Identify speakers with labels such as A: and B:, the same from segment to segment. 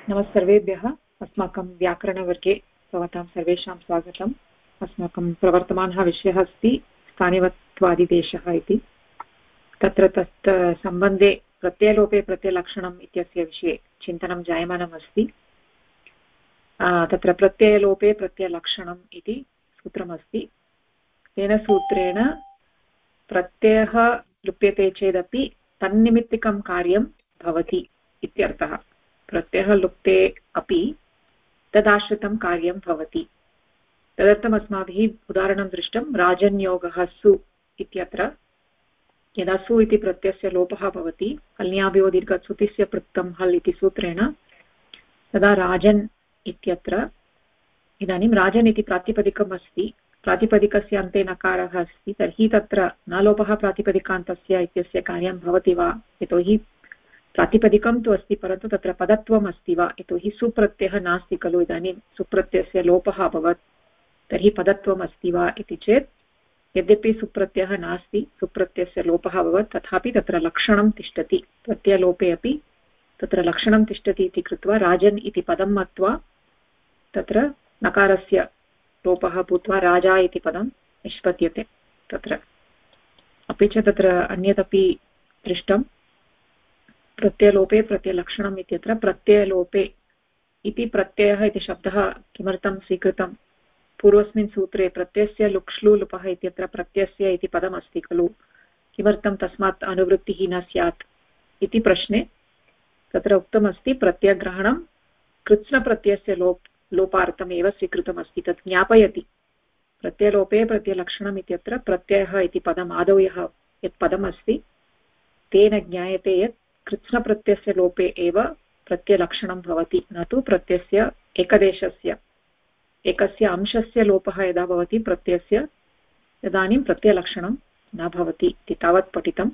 A: नमस्सर्वेभ्यः। अस्माकं व्याकरणवर्गे भवतां सर्वेषां स्वागतम्। अस्माकं प्रवर्तमानः विषयः अस्ति स्थानिवत्वादिदेशः इति। तत्र तत् सम्बन्धे प्रत्ययलोपे प्रत्ययलक्षणम् इत्यस्य विषये चिन्तनं जायमानम् अस्ति। तत्र प्रत्ययलोपे प्रत्ययलक्षणम् इति सूत्रमस्ति। तेन सूत्रेण प्रत्ययः लुप्यते चेदपि तन्निमित्तिकं कार्यं भवति इत्यर्थः। प्रत्ययः लुप्ते अपि तदाश्रितं कार्यं भवति। तदर्थम् अस्माभिः उदाहरणं दृष्टं राजन्योगः सु इत्यत्र। यदा सु इति प्रत्ययस्य लोपः भवति हल्न्याभ्यो दीर्घात् सुतिस्य पृक्तं हल् इति सूत्रेण तदा राजन् इत्यत्र इदानीं राजन् इति प्रातिपदिकम् अस्ति। प्रातिपदिकस्य अन्ते नकारः अस्ति तर्हि तत्र न लोपः प्रातिपदिकान्तस्य इत्यस्य कार्यं भवति वा? यतोहि प्रातिपदिकं तु अस्ति परन्तु तत्र पदत्वम् अस्ति वा? यतोहि सुप्रत्ययः नास्ति खलु। इदानीं सुप्रत्ययस्य लोपः अभवत् तर्हि पदत्वम् अस्ति वा इति चेत् यद्यपि सुप्रत्ययः नास्ति सुप्रत्ययस्य लोपः अभवत् तथापि तत्र लक्षणं तिष्ठति। प्रत्ययलोपे अपि तत्र लक्षणं तिष्ठति इति कृत्वा राजन् इति पदं मत्वा तत्र नकारस्य लोपः भूत्वा राजा इति पदं निष्पद्यते। तत्र अपि च तत्र अन्यदपि दृष्टं प्रत्ययलोपे प्रत्ययलक्षणम् इत्यत्र प्रत्ययलोपे इति प्रत्ययः इति शब्दः किमर्थं स्वीकृतं? पूर्वस्मिन् सूत्रे प्रत्ययस्य लुक्ष्लु लुपः इत्यत्र प्रत्ययस्य इति पदमस्ति खलु। किमर्थं तस्मात् अनुवृत्तिः न स्यात् इति प्रश्ने तत्र उक्तमस्ति प्रत्ययग्रहणं कृत्स्नप्रत्ययस्य लोपार्थमेव स्वीकृतमस्ति। तत् ज्ञापयति प्रत्ययलोपे प्रत्ययलक्षणम् इत्यत्र प्रत्ययः इति पदम् आदौ यत् पदमस्ति तेन ज्ञायते यत् कृत्स्नप्रत्ययस्य लोपे एव प्रत्ययलक्षणं भवति, न तु प्रत्ययस्य एकदेशस्य एकस्य अंशस्य लोपः यदा भवति प्रत्ययस्य तदानीं प्रत्ययलक्षणं न भवति इति तावत् पठितं।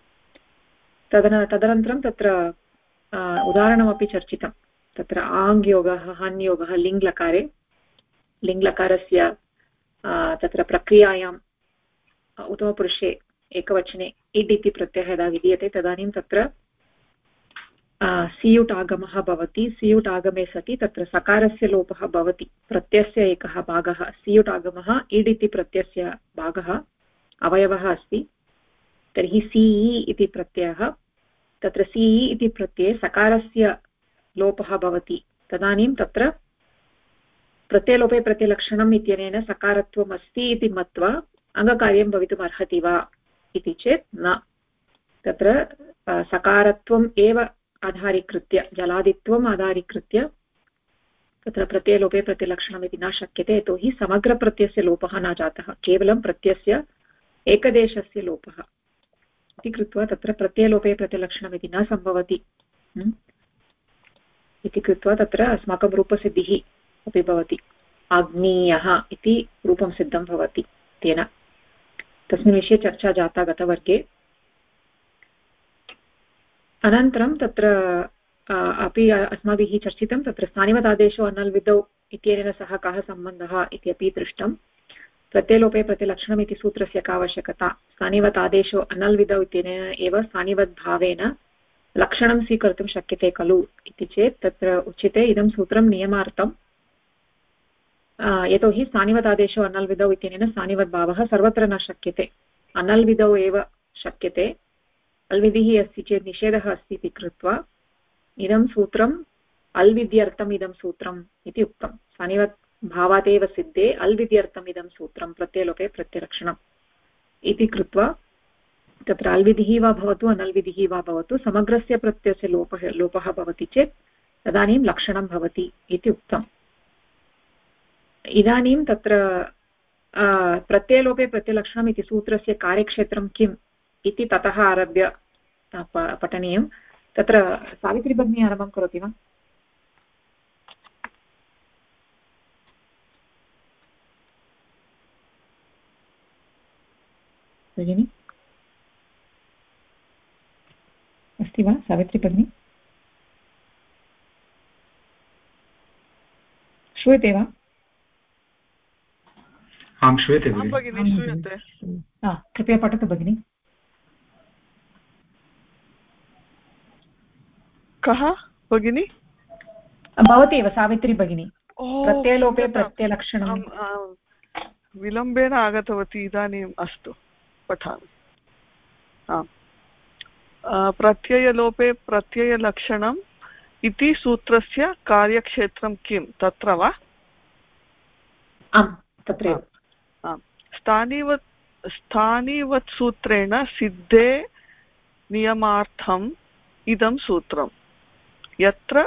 A: तदनन्तरं तत्र उदाहरणमपि चर्चितं। तत्र आङ्योगः हन्योगः लिङ्लकारे लिङ्लकारस्य तत्र प्रक्रियायाम् उत्तमपुरुषे एकवचने इड् इति प्रत्ययः यदा विधीयते तदानीं तत्र सियुट् आगमः भवति। सियुट् आगमे सति तत्र सकारस्य लोपः भवति। प्रत्ययस्य एकः भागः सियुट् आगमः इड् इति प्रत्ययस्य भागः अवयवः अस्ति। तर्हि सीई इति प्रत्ययः तत्र सीई इति प्रत्यये सकारस्य लोपः भवति। तदानीं तत्र प्रत्ययलोपे प्रत्ययलक्षणम् इत्यनेन सकारत्वम् अस्ति इति मत्वा अङ्गकार्यं भवितुम् अर्हति वा इति चेत् न। तत्र सकारत्वम् एव आधारीकृत्य जलादित्वम् आधारीकृत्य तत्र प्रत्ययलोपे प्रत्ययलक्षणम् इति न शक्यते। यतोहि समग्रप्रत्ययस्य लोपः न जातः, केवलं प्रत्ययस्य एकदेशस्य लोपः इति कृत्वा तत्र प्रत्ययलोपे प्रत्ययलक्षणम् इति न सम्भवति इति कृत्वा तत्र अस्माकं रूपसिद्धिः अपि भवति। आग्नेयः इति रूपं सिद्धं भवति तेन। तस्मिन् विषये चर्चा जाता गतवर्गे। अनन्तरं तत्र अपि अस्माभिः चर्चितं तत्र स्थानिवदादेशो अनल्विदौ इत्यनेन सह कः सम्बन्धः इत्यपि दृष्टं। प्रत्ययलोपे प्रत्ययलक्षणम् इति सूत्रस्य का आवश्यकता? स्थानिवदादेशो अनल्विदौ इत्यनेन एव स्थानिवद्भावेन लक्षणं स्वीकर्तुं शक्यते खलु इति चेत् तत्र उच्यते इदं सूत्रं नियमार्थं। यतोहि स्थानिवदादेशो अनल्विदौ इत्यनेन स्थानिवद्भावः सर्वत्र न शक्यते, अनल्विदौ एव शक्यते। अल्विधिः अस्ति चेत् निषेधः अस्ति इति कृत्वा इदं सूत्रम् अल्विध्यर्थम् इदं सूत्रम् इति उक्तं। स्थानिवत् भावादेव सिद्धे अल्विध्यर्थम् इदं सूत्रं प्रत्ययलोपे प्रत्ययलक्षणम् इति कृत्वा तत्र अल्विधिः वा भवतु अनल्विधिः वा भवतु समग्रस्य प्रत्ययस्य लोपः भवति चेत् तदानीं लक्षणं भवति इति उक्तम्। इदानीं तत्र प्रत्ययलोपे प्रत्ययलक्षणम् इति सूत्रस्य कार्यक्षेत्रं किम् इति ततः आरभ्य पठनीयं। तत्र सावित्री भगिनी आरम्भं करोति वा? भगिनी अस्ति वा सावित्री भगिनी? श्रूयते वा?
B: आं श्रूयते भगिनी।
A: कृपया पठतु भगिनी।
C: कः भगिनी?
A: भवति एव सावित्री भगिनी प्रत्ययलोपे प्रत्ययलक्षणं
C: विलम्बेन आगतवती इदानीम् अस्तु पठामि प्रत्ययलोपे प्रत्ययलक्षणम् इति सूत्रस्य कार्यक्षेत्रं किं तत्र वा
A: आम् तत्रैव
C: स्थानिवत् सूत्रेण सिद्धे नियमार्थम् इदं सूत्रं यत्र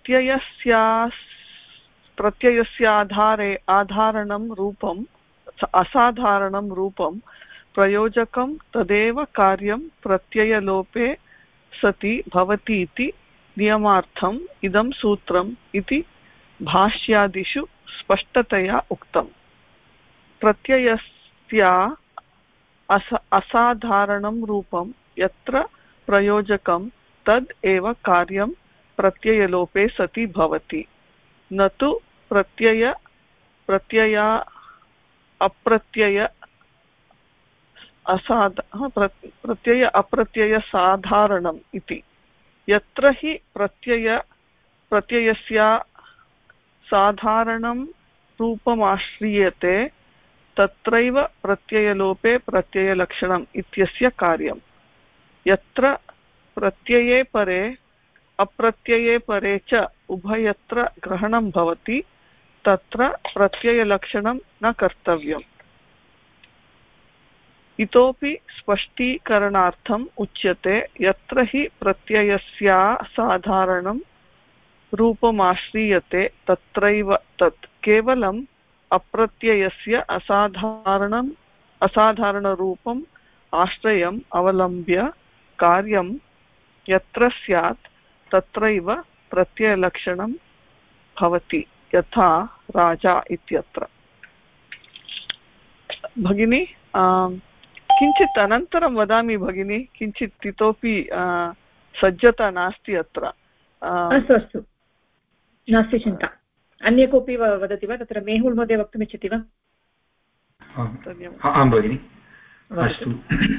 C: प्रत्ययस्याधारे आधारणं रूपम् असाधारणं रूपं प्रयोजकं तदेव कार्यं प्रत्ययलोपे सति भवति इति नियमार्थम् इदं सूत्रम् इति भाष्यादिषु स्पष्टतया उक्तम् प्रत्ययस्य असाधारणं रूपं यत्र प्रयोजकं तद् एव कार्यं प्रत्ययलोपे सति भवति न तु प्रत्यय अप्रत्यय साधारणम् इति यत्र हि प्रत्ययस्य साधारणं रूपमाश्रियते तत्रैव प्रत्ययलोपे प्रत्ययलक्षणम् इत्यस्य कार्यं यत्र प्रत्यये परे अप्रत्यये परे च उभयत्र ग्रहणं भवति तत्र प्रत्ययलक्षणं न कर्तव्यम् इतोपि स्पष्टीकरणार्थम् उच्यते यत्र हि प्रत्ययस्य साधारणं रूपमाश्रियते तत्रैव तत् केवलम् अप्रत्ययस्य असाधारणरूपम् आश्रयम् अवलम्ब्य कार्यं यत्र स्यात् तत्रैव प्रत्ययलक्षणं भवति यथा राजा इत्यत्र भगिनी किञ्चित् अनन्तरं वदामि भगिनी किञ्चित् इतोपि सज्जता नास्ति अत्र
A: अस्तु अस्तु नास्ति चिन्ता अन्ये कोऽपि वदति वा तत्र मेहुल् महोदय वक्तुमिच्छति वा
B: आं भगिनि अस्तु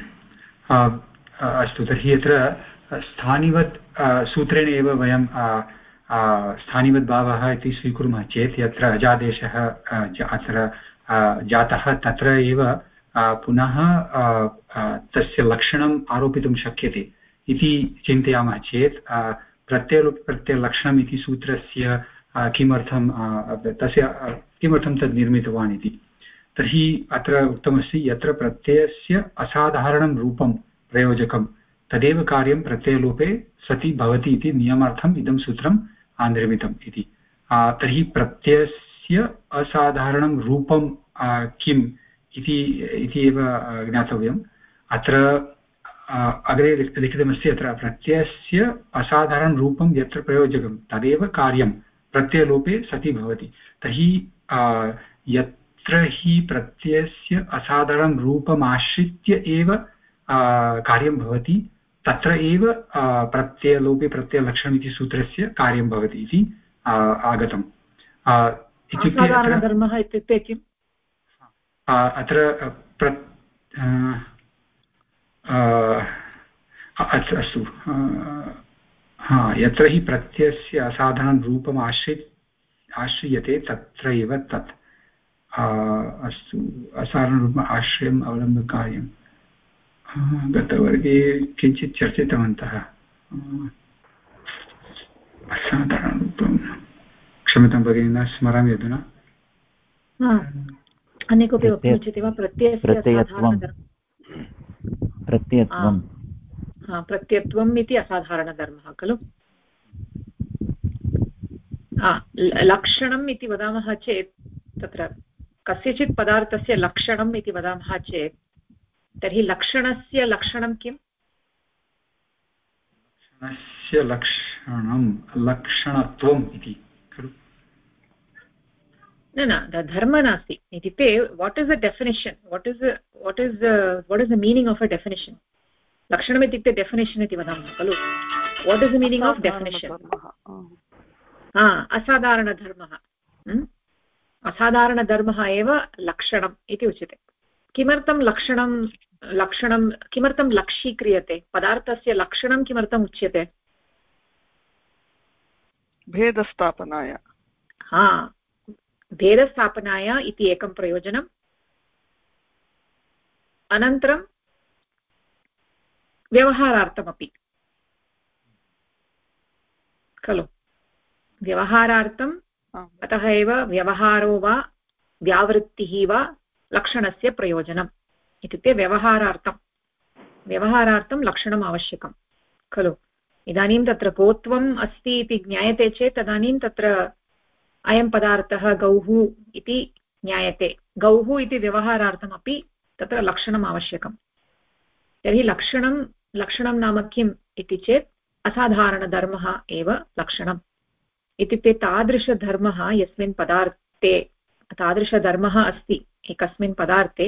B: अस्तु तर्हि अत्र स्थानिवत् सूत्रेण एव वयं स्थानिवद्भावः इति स्वीकुर्मः चेत् यत्र अजादेशः अत्र जातः तत्र एव पुनः तस्य लक्षणम् आरोपितुं शक्यते इति चिन्तयामः चेत् प्रत्ययलक्षणम् इति सूत्रस्य किमर्थं तद् निर्मितवान् इति तर्हि अत्र उक्तमस्ति यत्र प्रत्ययस्य असाधारणं रूपं प्रयोजकं तदेव कार्यं प्रत्ययलोपे सति भवति इति नियमार्थम् इदं सूत्रं निर्मितम् इति तर्हि प्रत्ययस्य असाधारणं रूपं किम् इति एव ज्ञातव्यम् अत्र अग्रे लिखितमस्ति अत्र प्रत्ययस्य असाधारणं रूपं यत्र प्रयोजकं तदेव कार्यं प्रत्ययलोपे सति भवति तर्हि यत्र हि प्रत्ययस्य असाधारणं रूपमाश्रित्य एव कार्यं भवति तत्र एव प्रत्ययलोपे प्रत्ययलक्षणम् इति सूत्रस्य कार्यं भवति इति आगतम्
A: असाधारणधर्मः इत्युक्ते किम्
B: अत्र अस्तु यत्र हि प्रत्ययस्य असाधारणं रूपम् आश्रियते तत्र एव तत् अस्तु असाधारणरूपम् आश्रयम् अवलम्ब्यकार्यं गतवर्गे किञ्चित् चर्चितवन्तः असाधारणरूपं क्षम्यतां भगिनी न स्मरामि अधुना
A: अन्य कोऽपि वक्तुमिच्छति वा प्रत्ययत्वम् इति असाधारणधर्मः खलु लक्षणम् इति वदामः चेत् तत्र कस्यचित् पदार्थस्य लक्षणम् इति वदामः चेत् तर्हि लक्षणस्य लक्षणं किम्
B: लक्षणस्य लक्षणं लक्षणत्वम् इति खलु
A: न धर्म नास्ति इत्युक्ते what is the definition what is the meaning of a definition लक्षणम् इत्युक्ते डेफिनिशन् इति वदामः खलु what is the meaning of definition असाधारणधर्मः असाधारणधर्मः एव लक्षणम् इति उच्यते किमर्थं लक्षणं किमर्थं लक्षीक्रियते पदार्थस्य लक्षणं किमर्थम् उच्यते
C: भेदस्थापनाय
A: हा भेदस्थापनाय इति एकं प्रयोजनम् अनन्तरं व्यवहारार्थमपि खलु व्यवहारार्थम् अतः एव व्यवहारो वा व्यावृत्तिः वा लक्षणस्य प्रयोजनम् इत्युक्ते व्यवहारार्थं लक्षणम् आवश्यकं खलु इदानीं तत्र गोत्वम् अस्ति इति ज्ञायते चेत् तदानीं तत्र अयं पदार्थः गौः इति ज्ञायते गौः इति व्यवहारार्थमपि तत्र लक्षणम् आवश्यकं तर्हि लक्षणं नाम किम् इति चेत् असाधारणधर्मः एव लक्षणम् इत्युक्ते तादृशधर्मः यस्मिन् पदार्थे तादृशधर्मः अस्ति एकस्मिन् पदार्थे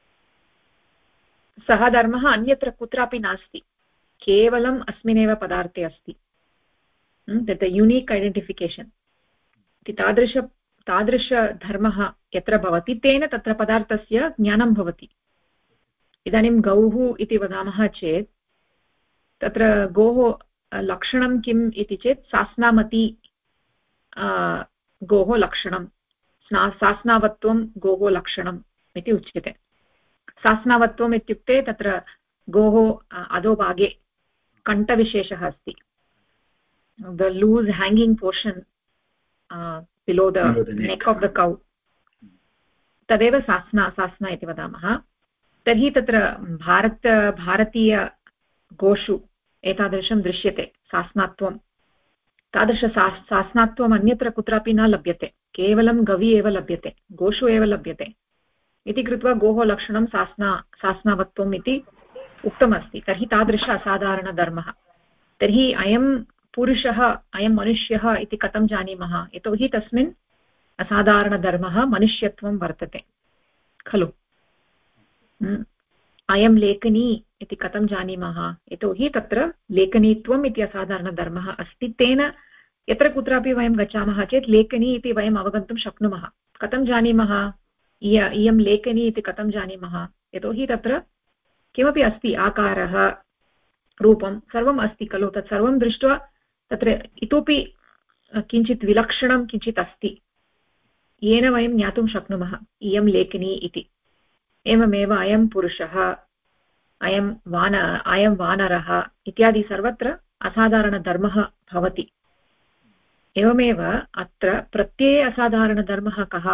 A: सः धर्मः अन्यत्र कुत्रापि नास्ति केवलम् अस्मिन्नेव पदार्थे अस्ति तत् यूनिक् ऐडेण्टिफिकेशन् इति तादृशधर्मः यत्र भवति तेन तत्र पदार्थस्य ज्ञानं भवति इदानीं गौः इति वदामः चेत् तत्र गोः लक्षणं किम् इति चेत् सास्नामती गोः लक्षणं सास्नावत्वं गोः लक्षणम् इति उच्यते सास्नावत्वम् इत्युक्ते तत्र गोः अधोभागे कण्ठविशेषः अस्ति the loose hanging portion below the neck of the cow तदेव सास्ना इति वदामः तर्हि तत्र भारतीयगोषु एतादृशं दृश्यते सास्नात्वं सास्नात्वम् अन्यत्र कुत्रापि न लभ्यते केवलं गवि एव लभ्यते गोषु एव लभ्यते इति कृत्वा गोः लक्षणं सास्नावत्वम् इति उक्तमस्ति तर्हि तादृश असाधारणधर्मः तर्हि अयं पुरुषः अयं मनुष्यः इति कथं जानीमः यतोहि तस्मिन् असाधारणधर्मः मनुष्यत्वं वर्तते खलु अयं लेखनी इति कथं जानीमः यतोहि तत्र लेखनीत्वम् इति असाधारणधर्मः अस्ति तेन यत्र कुत्रापि वयं गच्छामः चेत् लेखनी इति वयम् अवगन्तुं शक्नुमः कथं जानीमः इयं लेखनी इति कथं जानीमः यतोहि तत्र किमपि अस्ति आकारः रूपं सर्वम् अस्ति खलु तत् सर्वं दृष्ट्वा तत्र इतोपि किञ्चित् विलक्षणं किञ्चित् अस्ति येन वयं ज्ञातुं शक्नुमः इयं लेखनी इति एवमेव अयं पुरुषः अयं वानरः इत्यादि सर्वत्र असाधारणधर्मः भवति एवमेव अत्र प्रत्यये असाधारणधर्मः कः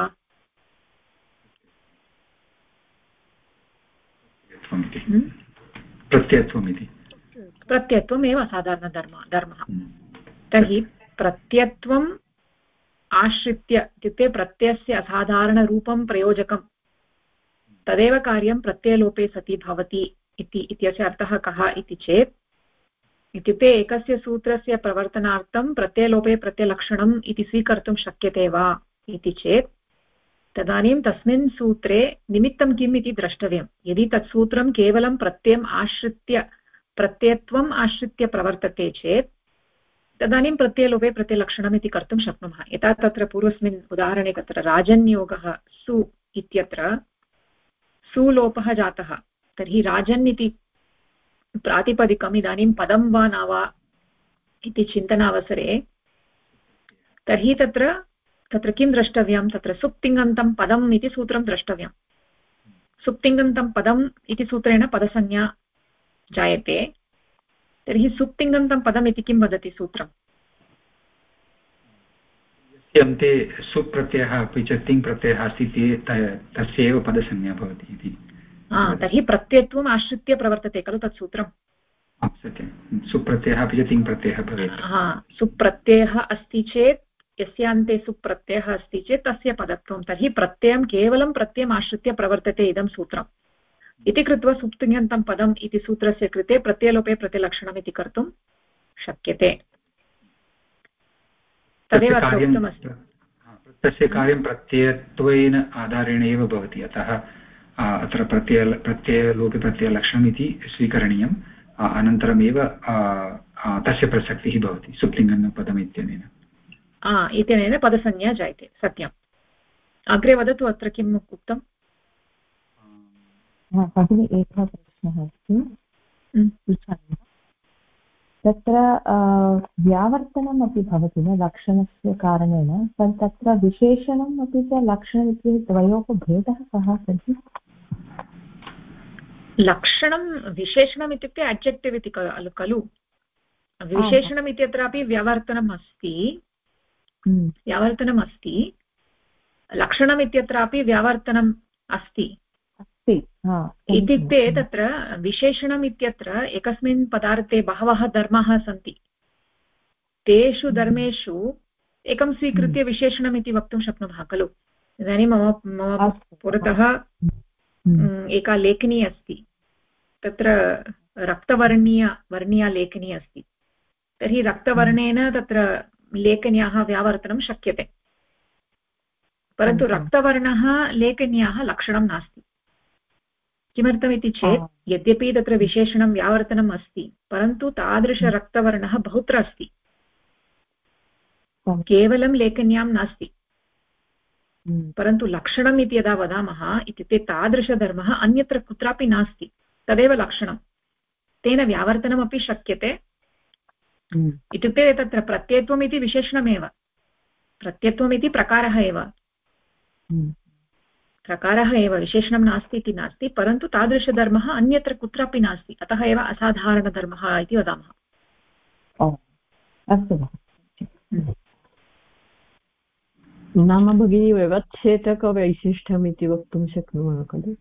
A: प्रत्ययत्वमेव असाधारणधर्मः तर्हि प्रत्ययत्वम् आश्रित्य इत्युक्ते प्रत्ययस्य असाधारणरूपं प्रयोजकं तदेव कार्यं प्रत्ययलोपे सति भवति इत्यस्य अर्थः कः इति चेत् इत्युक्ते एकस्य सूत्रस्य प्रवर्तनार्थं प्रत्ययलोपे प्रत्ययलक्षणम् इति स्वीकर्तुं शक्यते वा इति चेत् तदानीं तस्मिन् सूत्रे निमित्तं किम् इति द्रष्टव्यं यदि तत् सूत्रं केवलं प्रत्ययत्वम् आश्रित्य प्रवर्तते चेत् तदानीं प्रत्ययलोपे प्रत्ययलक्षणम् इति कर्तुं शक्नुमः यथा तत्र पूर्वस्मिन् उदाहरणे तत्र राजन्योगः सु इत्यत्र सुलोपः जातः तर्हि राजन् इति प्रातिपदिकम् इदानीं पदं वा न वा इति चिन्तनावसरे तर्हि तत्र किं द्रष्टव्यं तत्र सुप्तिङन्तं पदम् इति सूत्रं द्रष्टव्यं सुप्तिङन्तं पदम् इति सूत्रेण पदसंज्ञा जायते तर्हि सुप्तिङन्तं पदम् इति किं वदति सूत्रम्
B: अन्ते सुप्रत्ययः अपि च तिङ् प्रत्ययः अस्ति तस्य एव पदसंज्ञा भवति इति
A: तर्हि प्रत्ययत्वम् आश्रित्य प्रवर्तते खलु तत् सूत्रं
B: सत्यं सुप्रत्ययः अपि च तिङ् प्रत्ययः भवेत्
A: सुप्रत्ययः अस्ति चेत् यस्यान्ते सुप्रत्ययः अस्ति चेत् तस्य पदत्वं तर्हि प्रत्ययं केवलं प्रत्ययम् आश्रित्य प्रवर्तते इदं सूत्रम् इति कृत्वा सुप्तिङन्तं पदम् इति सूत्रस्य कृते प्रत्ययलोपे प्रत्ययलक्षणम् इति कर्तुं शक्यते तदेव उक्तमस्ति
B: तस्य कार्यं प्रत्ययत्वेन आधारेण एव भवति अतः अत्र प्रत्ययलोपे प्रत्ययलक्षणम् इति स्वीकरणीयम् अनन्तरमेव तस्य प्रसक्तिः भवति सुप्तिङन्तपदम् इत्यनेन
A: पदसंज्ञा जायते सत्यम् अग्रे वदतु अत्र किम् उक्तम्
D: भगिनी एकः प्रश्नः अस्ति तत्र व्यावर्तनमपि भवति न लक्षणस्य कारणेन, तत्र विशेषणम् अपि च लक्षणम् इति द्वयोः भेदः कः तर्हि?
A: लक्षणं विशेषणम् इत्युक्ते अड्जेक्टिव् इति खलु। विशेषणम् इत्यत्रापि व्यावर्तनम् अस्ति, लक्षणम् इत्यत्रापि व्यावर्तनम् अस्ति। इत्युक्ते तत्र विशेषणम् इत्यत्र एकस्मिन् पदार्थे बहवः धर्माः सन्ति, तेषु धर्मेषु एकं स्वीकृत्य विशेषणम् इति वक्तुं शक्नुमः खलु। इदानीं मम पुरतः एका लेखनी अस्ति, तत्र रक्तवर्णीया लेखनी अस्ति, तर्हि रक्तवर्णेन तत्र लेखन्याः व्यावर्तनं शक्यते, परन्तु रक्तवर्णः लेखन्याः लक्षणं नास्ति। किमर्थमिति चेत् यद्यपि तत्र विशेषणं व्यावर्तनम् अस्ति, परन्तु तादृशरक्तवर्णः बहुत्र अस्ति, केवलं लेखन्यां नास्ति। परन्तु लक्षणम् इति यदा वदामः इत्युक्ते तादृशधर्मः अन्यत्र कुत्रापि नास्ति, तदेव लक्षणं। तेन व्यावर्तनमपि शक्यते। इत्युक्ते तत्र प्रत्ययत्वम् इति विशेषणमेव, प्रत्ययत्वम् इति प्रकारः एव, विशेषणं नास्ति इति नास्ति, परन्तु तादृशधर्मः अन्यत्र कुत्रापि नास्ति, अतः एव असाधारणधर्मः इति वदामः।
D: अस्तु, नाम भगिनी व्यवच्छेदकवैशिष्ट्यम् इति वक्तुं शक्नुमः खलु?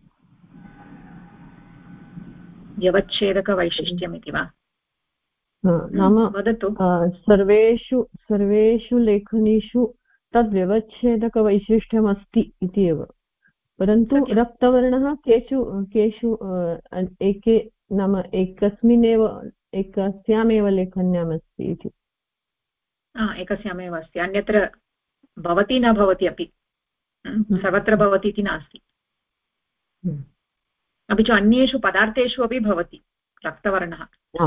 A: व्यवच्छेदकवैशिष्ट्यम् इति वा?
D: नाम
A: वदतु।
D: सर्वेषु लेखनीषु तद् व्यवच्छेदकवैशिष्ट्यम् अस्ति इति एव, परन्तु रक्तवर्णः केषु एके नाम एकस्यामेव लेखन्याम् अस्ति इति।
A: एकस्यामेव अस्ति, अन्यत्र भवति न भवति अपि, सर्वत्र भवति इति नास्ति। अपि च अन्येषु पदार्थेषु अपि भवति रक्तवर्णः।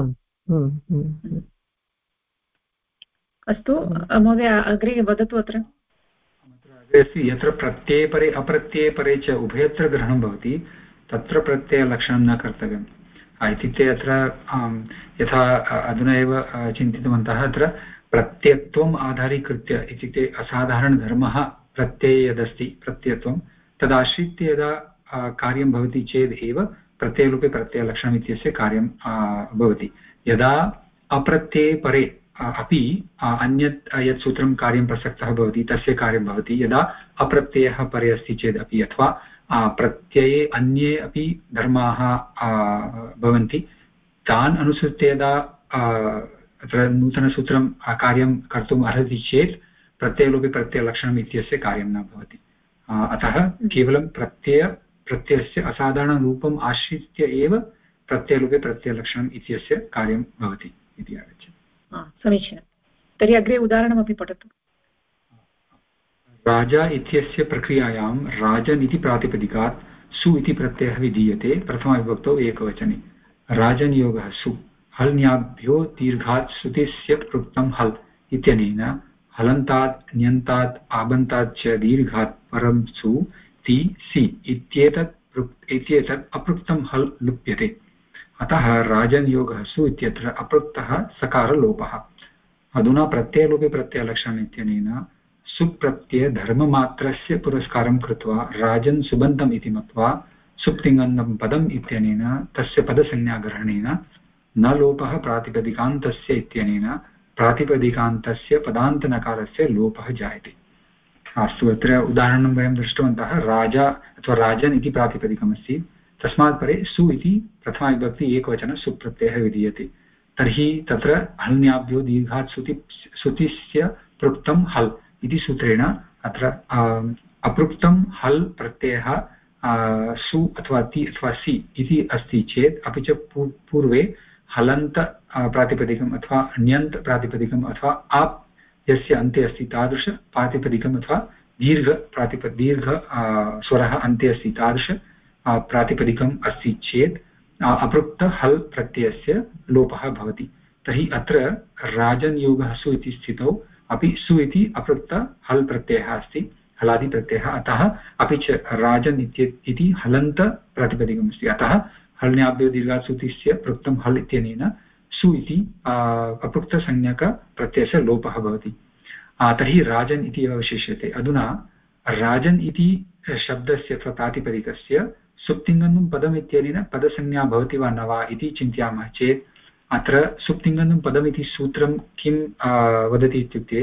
A: अस्तु महोदय, अग्रे वदतु। अत्र
B: यत्र प्रत्यये परे अप्रत्यये परे च उभयत्र ग्रहणं भवति तत्र प्रत्ययलक्षणं न कर्तव्यम्। इत्युक्ते अत्र यथा अधुना एव चिन्तितवन्तः, अत्र प्रत्ययत्वम् आधारीकृत्य इत्युक्ते असाधारणधर्मः प्रत्यये यदस्ति प्रत्ययत्वं तदाश्रित्य यदा कार्यं भवति चेत् एव प्रत्ययलोपे प्रत्ययलक्षणम् इत्यस्य कार्यं भवति। यदा अप्रत्यये परे अपि अन्यत् यत् सूत्रं कार्यं प्रसक्तः भवति तस्य कार्यं भवति, यदा अप्रत्ययः परे अस्ति चेत् अपि अथवा प्रत्यये अन्ये अपि धर्माः भवन्ति, तान् अनुसृत्य यदा अत्र नूतनसूत्रं कार्यं कर्तुम् अर्हति चेत् प्रत्ययलोपे प्रत्ययलक्षणम् इत्यस्य कार्यं न भवति। अतः केवलं प्रत्ययस्य असाधारणरूपम् आश्रित्य एव प्रत्ययलोपे प्रत्ययलक्षणम् इत्यस्य कार्यं भवति इति आगच्छति।
A: समीचीनं। तर्हि अग्रे उदाहरणमपि पठतु।
B: राजा इत्यस्य प्रक्रियायां राजन् इति प्रातिपदिकात् सु इति प्रत्ययः विधीयते प्रथमाविभक्तौ एकवचने। राजन् योगः सु हल्न्याभ्यो दीर्घात् श्रुतिस्य प्रोक्तं हल् इत्यनेन हलन्तात् न्यन्तात् आबन्तात् च दीर्घात् परं सु ति सि इत्येतत् अपृक्तं हल् लुप्यते। अतः राजन् योगः सु इत्यत्र अपृक्तः सकारलोपः। अधुना प्रत्ययलोपे प्रत्ययलक्षणम् इत्यनेन सुप्रत्ययधर्ममात्रस्य पुरस्कारं कृत्वा राजन् सुबन्तम् इति मत्वा सुप्तिङन्तं पदम् इत्यनेन तस्य पदसंज्ञाग्रहणेन न लोपः प्रातिपदिकान्तस्य इत्यनेन प्रातिपदिकान्तस्य पदान्तनकारस्य लोपः जायते। अस्तु, अत्र उदाहरणं वयं दृष्टवन्तः। राजा अथवा राजन् इति प्रातिपदिकमस्ति, तस्मात् परे सु इति प्रथमाविभक्ति एकवचन सुप्रत्ययः विधीयते। तर्हि तत्र हल्न्याभ्यो दीर्घात् श्रुतिस्य पृक्तं हल् इति सूत्रेण अत्र अपृक्तं हल् प्रत्ययः सु अथवा ति अथवा सि इति अस्ति चेत्, अपि च पूर्वे हलन्त प्रातिपदिकम् अथवा ण्यन्त प्रातिपदिकम् अथवा आप् यस्य अन्ते अस्ति तादृश प्रातिपदिकम् अथवा दीर्घ स्वरः अन्ते अस्ति तादृश प्रातिपदिकम् अस्ति चेत् अपृक्त हल् प्रत्ययस्य लोपः भवति। तर्हि अत्र राजन् योगः सु इति स्थितौ अपि सु इति अपृक्त हल् प्रत्ययः अस्ति, हलादिप्रत्ययः, अतः अपि च राजन् इति हलन्त प्रातिपदिकमस्ति, अतः हल्न्याभ्यो दीर्घात् श्रुतिस्य पृक्तं हल् इत्यनेन सु इति अपृक्तसंज्ञकप्रत्ययस्य लोपः भवति। तर्हि राजन् इति एव विशेष्यते। अधुना राजन् इति शब्दस्य अथवा प्रातिपदिकस्य सुप्तिङ्गन्तं पदम् इत्यनेन पदसंज्ञा भवति वा न वा इति चिन्तयामः चेत् अत्र सुप्तिङ्गन्तं पदम् इति सूत्रं किं वदति इत्युक्ते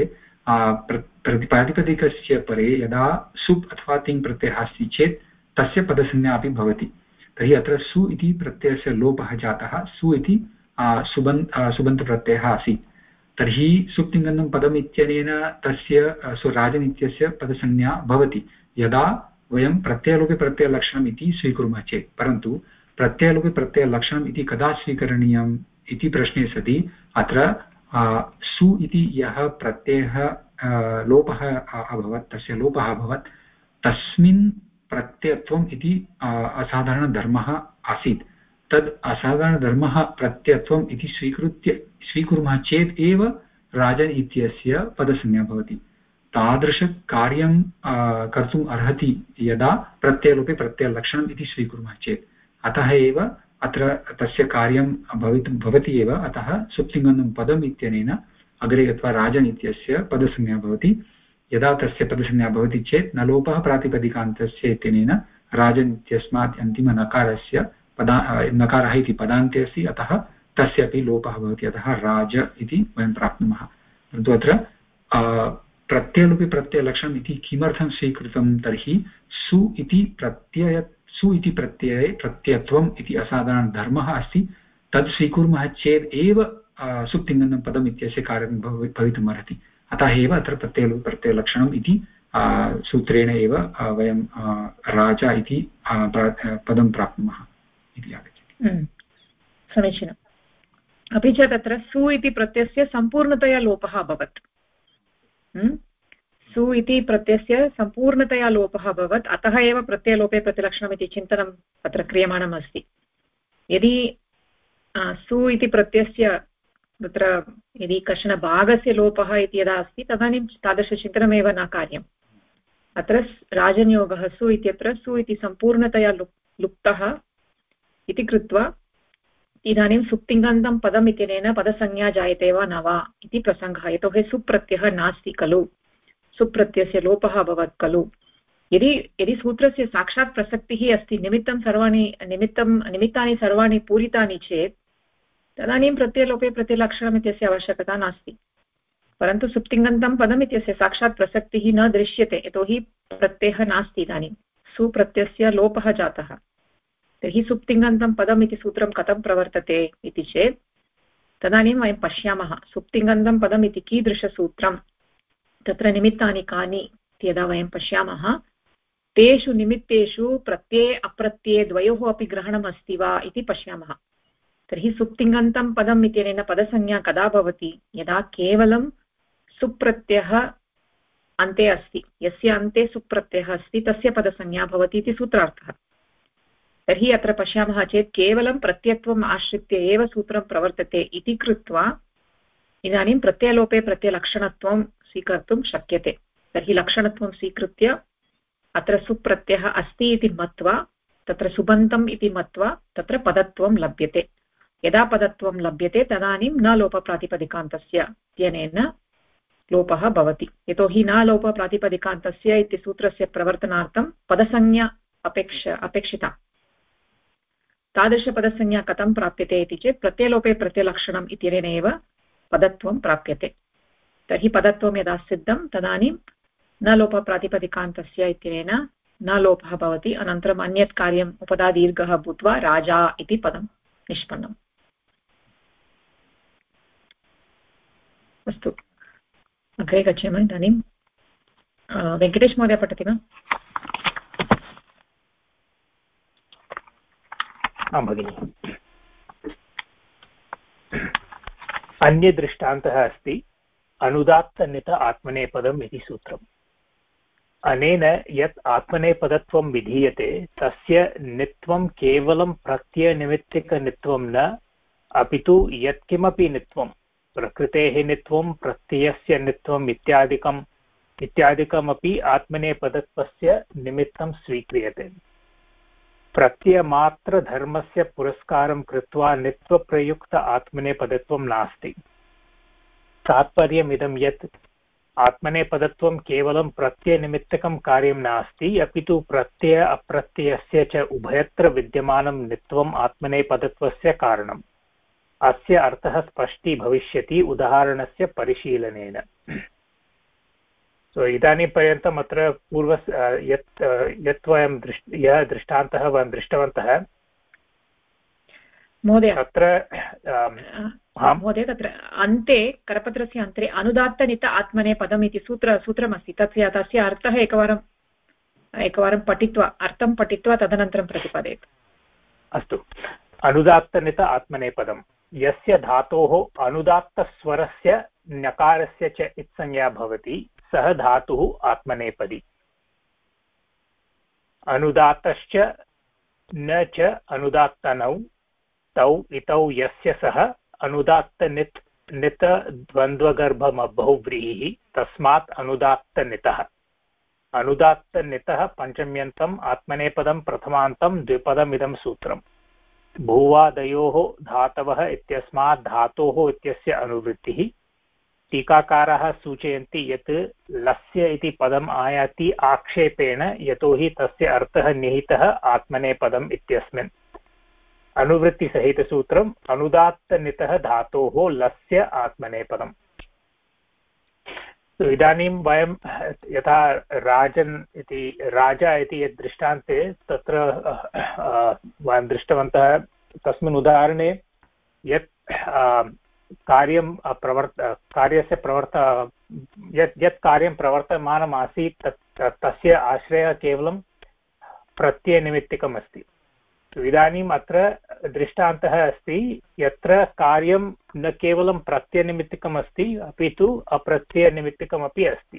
B: प्रातिपदिकस्य परे यदा सुप् अथवा तिङ् प्रत्ययः अस्ति चेत् तस्य पदसंज्ञा अपि भवति। तर्हि अत्र सु इति प्रत्ययस्य लोपः जातः, सु इति सुबन्तप्रत्ययः आसीत्। तर्हि सुप्तिङ्गन्तं पदम् इत्यनेन तस्य राजन् इत्यस्य पदसंज्ञा भवति यदा वयं प्रत्ययलोपे प्रत्ययलक्षणम् इति स्वीकुर्मः चेत्। परन्तु प्रत्ययलोपे प्रत्ययलक्षणम् इति कदा स्वीकरणीयम् इति प्रश्ने सति अत्र सु इति यः प्रत्ययः लोपः अभवत्, तस्य लोपः अभवत्, तस्मिन् प्रत्ययत्वम् इति असाधारणधर्मः आसीत्। तद् असाधारणधर्मः प्रत्ययत्वम् इति स्वीकुर्मः चेत् एव राजन् इत्यस्य पदसंज्ञा भवति। तादृशकार्यं कर्तुम् अर्हति यदा प्रत्ययलोपे प्रत्ययलक्षणम् इति स्वीकुर्मः चेत्। अतः एव अत्र तस्य कार्यं भवति एव। अतः सुप्तिङ्गन्तं पदम् इत्यनेन अग्रे गत्वा राजन् इत्यस्य पदसंज्ञा भवति। यदा तस्य पदसंज्ञा भवति चेत् न लोपः प्रातिपदिकान्तस्य इत्यनेन राजन् इत्यस्मात् अन्तिमनकारस्य नकारः इति पदान्ते अस्ति, अतः तस्य अपि लोपः भवति। अतः राज इति वयं प्राप्नुमः। परन्तु अत्र प्रत्ययलोपे प्रत्ययलक्षणम् इति किमर्थं स्वीकृतं तर्हि सु इति प्रत्यये प्रत्ययत्वम् इति असाधारणधर्मः अस्ति। तद् स्वीकुर्मः चेत् एव सुप्तिङ्गन्तं पदम् इत्यस्य कार्यं भवितुम् अर्हति। अतः एव अत्र प्रत्ययलोपे प्रत्ययलक्षणम् इति सूत्रेण एव वयं राजा इति पदं प्राप्नुमः इति आगच्छति।
A: समीचीनम्। अपि च तत्र सु इति प्रत्ययस्य सम्पूर्णतया लोपः अभवत्। सु इति प्रत्ययस्य सम्पूर्णतया लोपः अभवत्, अतः एव प्रत्ययलोपे प्रतिलक्षणम् इति चिन्तनम् अत्र क्रियमाणम् अस्ति। यदि सु इति प्रत्ययस्य तत्र यदि कश्चन भागस्य लोपः इति यदा अस्ति तदानीं तादृशचिन्तनमेव न कार्यम्। अत्र राजन्योगः सु इत्यत्र सु इति सम्पूर्णतया लुप्तः इति कृत्वा इदानीं सुप्तिङ्गन्तं पदम् इत्यनेन पदसंज्ञा जायते वा न वा इति प्रसङ्गः। यतोहि सुप्रत्ययः नास्ति खलु, सुप्रत्ययस्य लोपः अभवत् खलु। यदि सूत्रस्य साक्षात् प्रसक्तिः अस्ति, निमित्तानि सर्वाणि पूरितानि चेत् तदानीं प्रत्ययलोपे प्रतिलक्षणम् इत्यस्य आवश्यकता नास्ति। परन्तु सुप्तिङ्गन्तं पदम् इत्यस्य साक्षात् प्रसक्तिः न दृश्यते, यतोहि प्रत्ययः नास्ति। इदानीं सुप्रत्ययस्य लोपः जातः। तर्हि सुप्तिङ्गन्तं पदम् इति सूत्रं कथं प्रवर्तते इति चेत् तदानीं वयं पश्यामः सुप्तिङ्गन्तं पदम् इति कीदृशसूत्रं, तत्र निमित्तानि कानि इति यदा वयं पश्यामः तेषु निमित्तेषु प्रत्यये अप्रत्यये द्वयोः अपि ग्रहणम् अस्ति वा इति पश्यामः। तर्हि सुप्तिङ्गन्तं पदम् इत्यनेन पदसंज्ञा कदा भवति, यदा केवलं सुप्रत्ययः अन्ते अस्ति, यस्य अन्ते सुप्रत्ययः अस्ति तस्य पदसंज्ञा भवति इति सूत्रार्थः। तर्हि अत्र पश्यामः चेत् केवलं प्रत्ययत्वम् आश्रित्य एव सूत्रं प्रवर्तते इति कृत्वा इदानीं प्रत्ययलोपे प्रत्ययलक्षणत्वं स्वीकर्तुं शक्यते। तर्हि लक्षणत्वं स्वीकृत्य अत्र सुप्रत्ययः अस्ति इति मत्वा तत्र सुबन्तम् इति मत्वा तत्र पदत्वं लभ्यते। यदा पदत्वं लभ्यते तदानीं न लोपप्रातिपदिकान्तस्य इत्यनेन लोपः भवति। यतोहि न लोपप्रातिपदिकान्तस्य इति सूत्रस्य प्रवर्तनार्थं पदसंज्ञा अपेक्षिता। तादृशपदसंज्ञा कथं प्राप्यते इति चेत् प्रत्ययलोपे प्रत्ययलक्षणम् इत्यनेन एव पदत्वं प्राप्यते। तर्हि पदत्वं यदा सिद्धं तदानीं न लोपप्रातिपदिकान्तस्य इत्यनेन न लोपः भवति। अनन्तरम् अन्यत् कार्यम् उपदादीर्घः भूत्वा राजा इति पदं निष्पन्नम्। अस्तु, अग्रे गच्छामः। इदानीं वेङ्कटेश महोदय पठति वा?
E: आं भगिनि। अन्यदृष्टान्तः अस्ति अनुदात्तनित आत्मनेपदम् इति सूत्रम्। अनेन यत् आत्मनेपदत्वं विधीयते तस्य नित्वं केवलं प्रत्ययनिमित्तिकनित्वं न, अपि तु यत्किमपि नित्वं, प्रकृतेः नित्वं, प्रत्ययस्य नित्वम् इत्यादिकमपि आत्मनेपदत्वस्य निमित्तं स्वीक्रियते। प्रत्ययमात्रधर्मस्य पुरस्कारं कृत्वा नित्वप्रयुक्त आत्मनेपदत्वं नास्ति। तात्पर्यमिदं यत् आत्मनेपदत्वं केवलं प्रत्ययनिमित्तकं कार्यं नास्ति, अपि तु प्रत्यय अप्रत्ययस्य च उभयत्र विद्यमानं नित्वम् आत्मनेपदत्वस्य कारणम्। अस्य अर्थः स्पष्टी भविष्यति उदाहरणस्य परिशीलनेन। इदानीं पर्यन्तम् अत्र यत् वयं दृष्टान्तः वयं दृष्टवन्तः
A: महोदय,
E: तत्र
A: महोदय तत्र अन्ते करपत्रस्य अन्ते अनुदात्तनित आत्मनेपदम् इति सूत्रमस्ति। तस्य अर्थः एकवारं पठित्वा अर्थं पठित्वा तदनन्तरं प्रतिपादयतु।
E: अस्तु। अनुदात्तनित आत्मनेपदं यस्य धातोः अनुदात्तस्वरस्य ञकारस्य च इत्संज्ञा भवति सः धातुः आत्मनेपदी। अनुदात्तश्च न च अनुदात्तनौ तौ इतौ यस्य सः अनुदात्तनित् नित द्वन्द्वगर्भमबहुव्रीहिः तस्मात् अनुदात्तनितः। अनुदात्तनितः पञ्चम्यन्तम् आत्मनेपदं प्रथमान्तं द्विपदमिदं सूत्रम्। भूवादयोः धातवः इत्यस्मात् धातोः इत्यस्य अनुवृत्तिः। टीकाकाराः सूचयन्ति यत् लस्य इति पदम् आयाति आक्षेपेण, यतोहि तस्य अर्थः निहितः आत्मनेपदम् इत्यस्मिन्। अनुवृत्तिसहितसूत्रम् अनुदात्तनितः धातोः लस्य आत्मनेपदम्। इदानीं वयं यथा राजन् इति राजा इति यत् दृष्टान्ते तत्र वयं दृष्टवन्तः, तस्मिन् उदाहरणे यत् यत् कार्यं प्रवर्तमानम् आसीत् तस्य आश्रयः केवलं प्रत्ययनिमित्तिकम् अस्ति। इदानीम् अत्र दृष्टान्तः अस्ति यत्र कार्यं न केवलं प्रत्ययनिमित्तिकम् अस्ति अपि तु अप्रत्ययनिमित्तिकमपि अस्ति।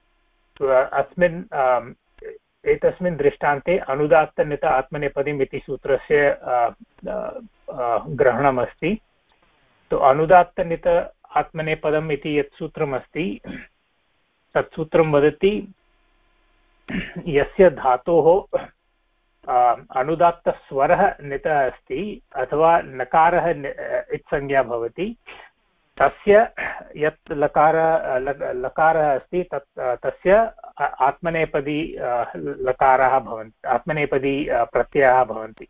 E: एतस्मिन् दृष्टान्ते अनुदात्तनित आत्मनेपदीम् इति सूत्रस्य ग्रहणमस्ति। अनुदात्तनित आत्मनेपदम् इति यत् सूत्रमस्ति तत् सूत्रं वदति यस्य धातोः अनुदात्तस्वरः नितः अस्ति अथवा नकारः इत्संज्ञा भवति, तस्य यत् लकारः अस्ति तस्य आत्मनेपदी लकाराः भवन्ति, आत्मनेपदी प्रत्ययाः भवन्ति।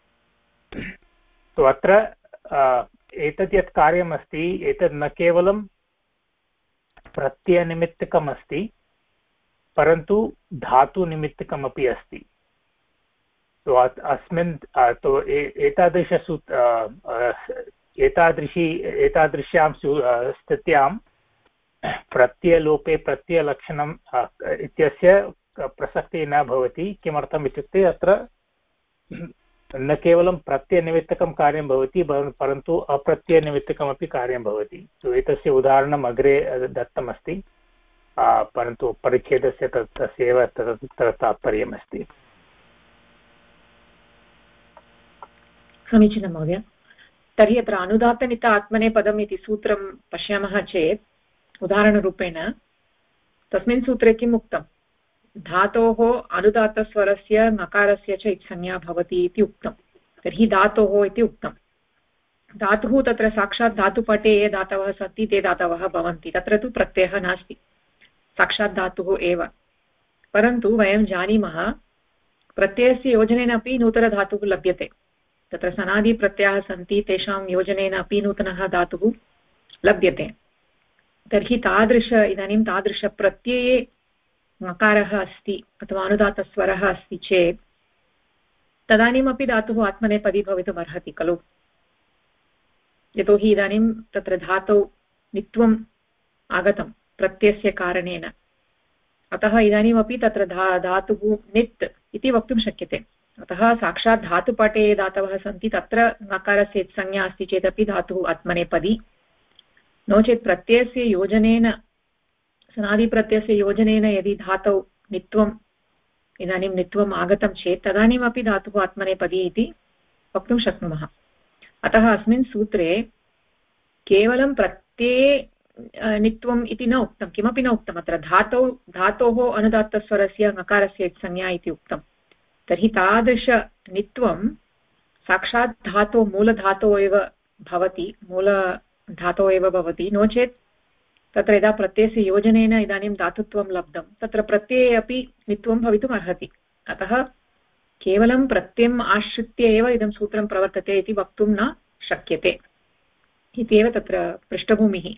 E: अत्र एतत् यत् कार्यम् अस्ति एतत् न केवलं प्रत्ययनिमित्तकम् अस्ति परन्तु धातुनिमित्तकमपि अस्ति। अस्मिन् एतादृश्यां स्थित्यां प्रत्ययलोपे प्रत्ययलक्षणम् इत्यस्य प्रसक्तिः न भवति। किमर्थम् इत्युक्ते अत्र न केवलं प्रत्ययनिमित्तकं कार्यं भवति परन्तु अप्रत्ययनिमित्तकमपि कार्यं भवति। एतस्य उदाहरणम् अग्रे दत्तमस्ति, परन्तु परिच्छेदस्य तस्यैव तत्र तात्पर्यमस्ति।
A: समीचीनं महोदय। तर्हि अत्र अनुदात्तनित आत्मनेपदम् इति सूत्रं पश्यामः चेत् उदाहरणरूपेण तस्मिन् सूत्रे किम् उक्तं? धातोः अनुदात्तस्वरस्य नकारस्य च इत्संज्ञा भवति इति उक्तं। तर्हि धातोः इति उक्तं। धातुः तत्र साक्षात् धातुपटे ये धातवः सन्ति ते धातवः भवन्ति, तत्र तु प्रत्ययः नास्ति, साक्षात् धातुः एव। परन्तु वयं जानीमः प्रत्ययस्य योजनेन अपि नूतनधातुः लभ्यते। तत्र सनादिप्रत्ययाः सन्ति, तेषां योजनेन अपि नूतनः धातुः लभ्यते। तर्हि इदानीं तादृशप्रत्यये नकारः अस्ति अथवा अनुदात्तस्वरः अस्ति चेत् तदानीमपि धातुः आत्मनेपदी भवितुम् अर्हति खलु। यतोहि इदानीं तत्र धातौ नित्वम् आगतं प्रत्ययस्य कारणेन, अतः इदानीमपि तत्र धातुः नित् इति वक्तुं शक्यते। अतः साक्षात् धातुपटे ये धातवः सन्ति तत्र नकारस्य संज्ञा अस्ति चेदपि धातुः आत्मनेपदी। नो चेत् प्रत्ययस्य योजनेन, सनादिप्रत्ययस्य योजनेन यदि धातौ इदानीं नित्वम् आगतं चेत् तदानीमपि धातुः आत्मनेपदी इति वक्तुं शक्नुमः। अतः अस्मिन् सूत्रे केवलं प्रत्यये नित्वम् इति न उक्तं, किमपि न उक्तम्। अत्र धातोः अनुदात्तस्वरस्य नकारस्य संज्ञा इति उक्तं। तर्हि तादृशनित्वं साक्षात् धातो मूलधातो एव भवति, मूलधातो एव भवति। नो चेत् तत्र यदा प्रत्ययस्य योजनेन इदानीं धातुत्वं लब्धं, तत्र प्रत्यये अपि नित्वं भवितुम् अर्हति। अतः केवलं प्रत्ययम् आश्रित्य एव इदं सूत्रं प्रवर्तते इति वक्तुं न शक्यते इत्येव तत्र पृष्ठभूमिः।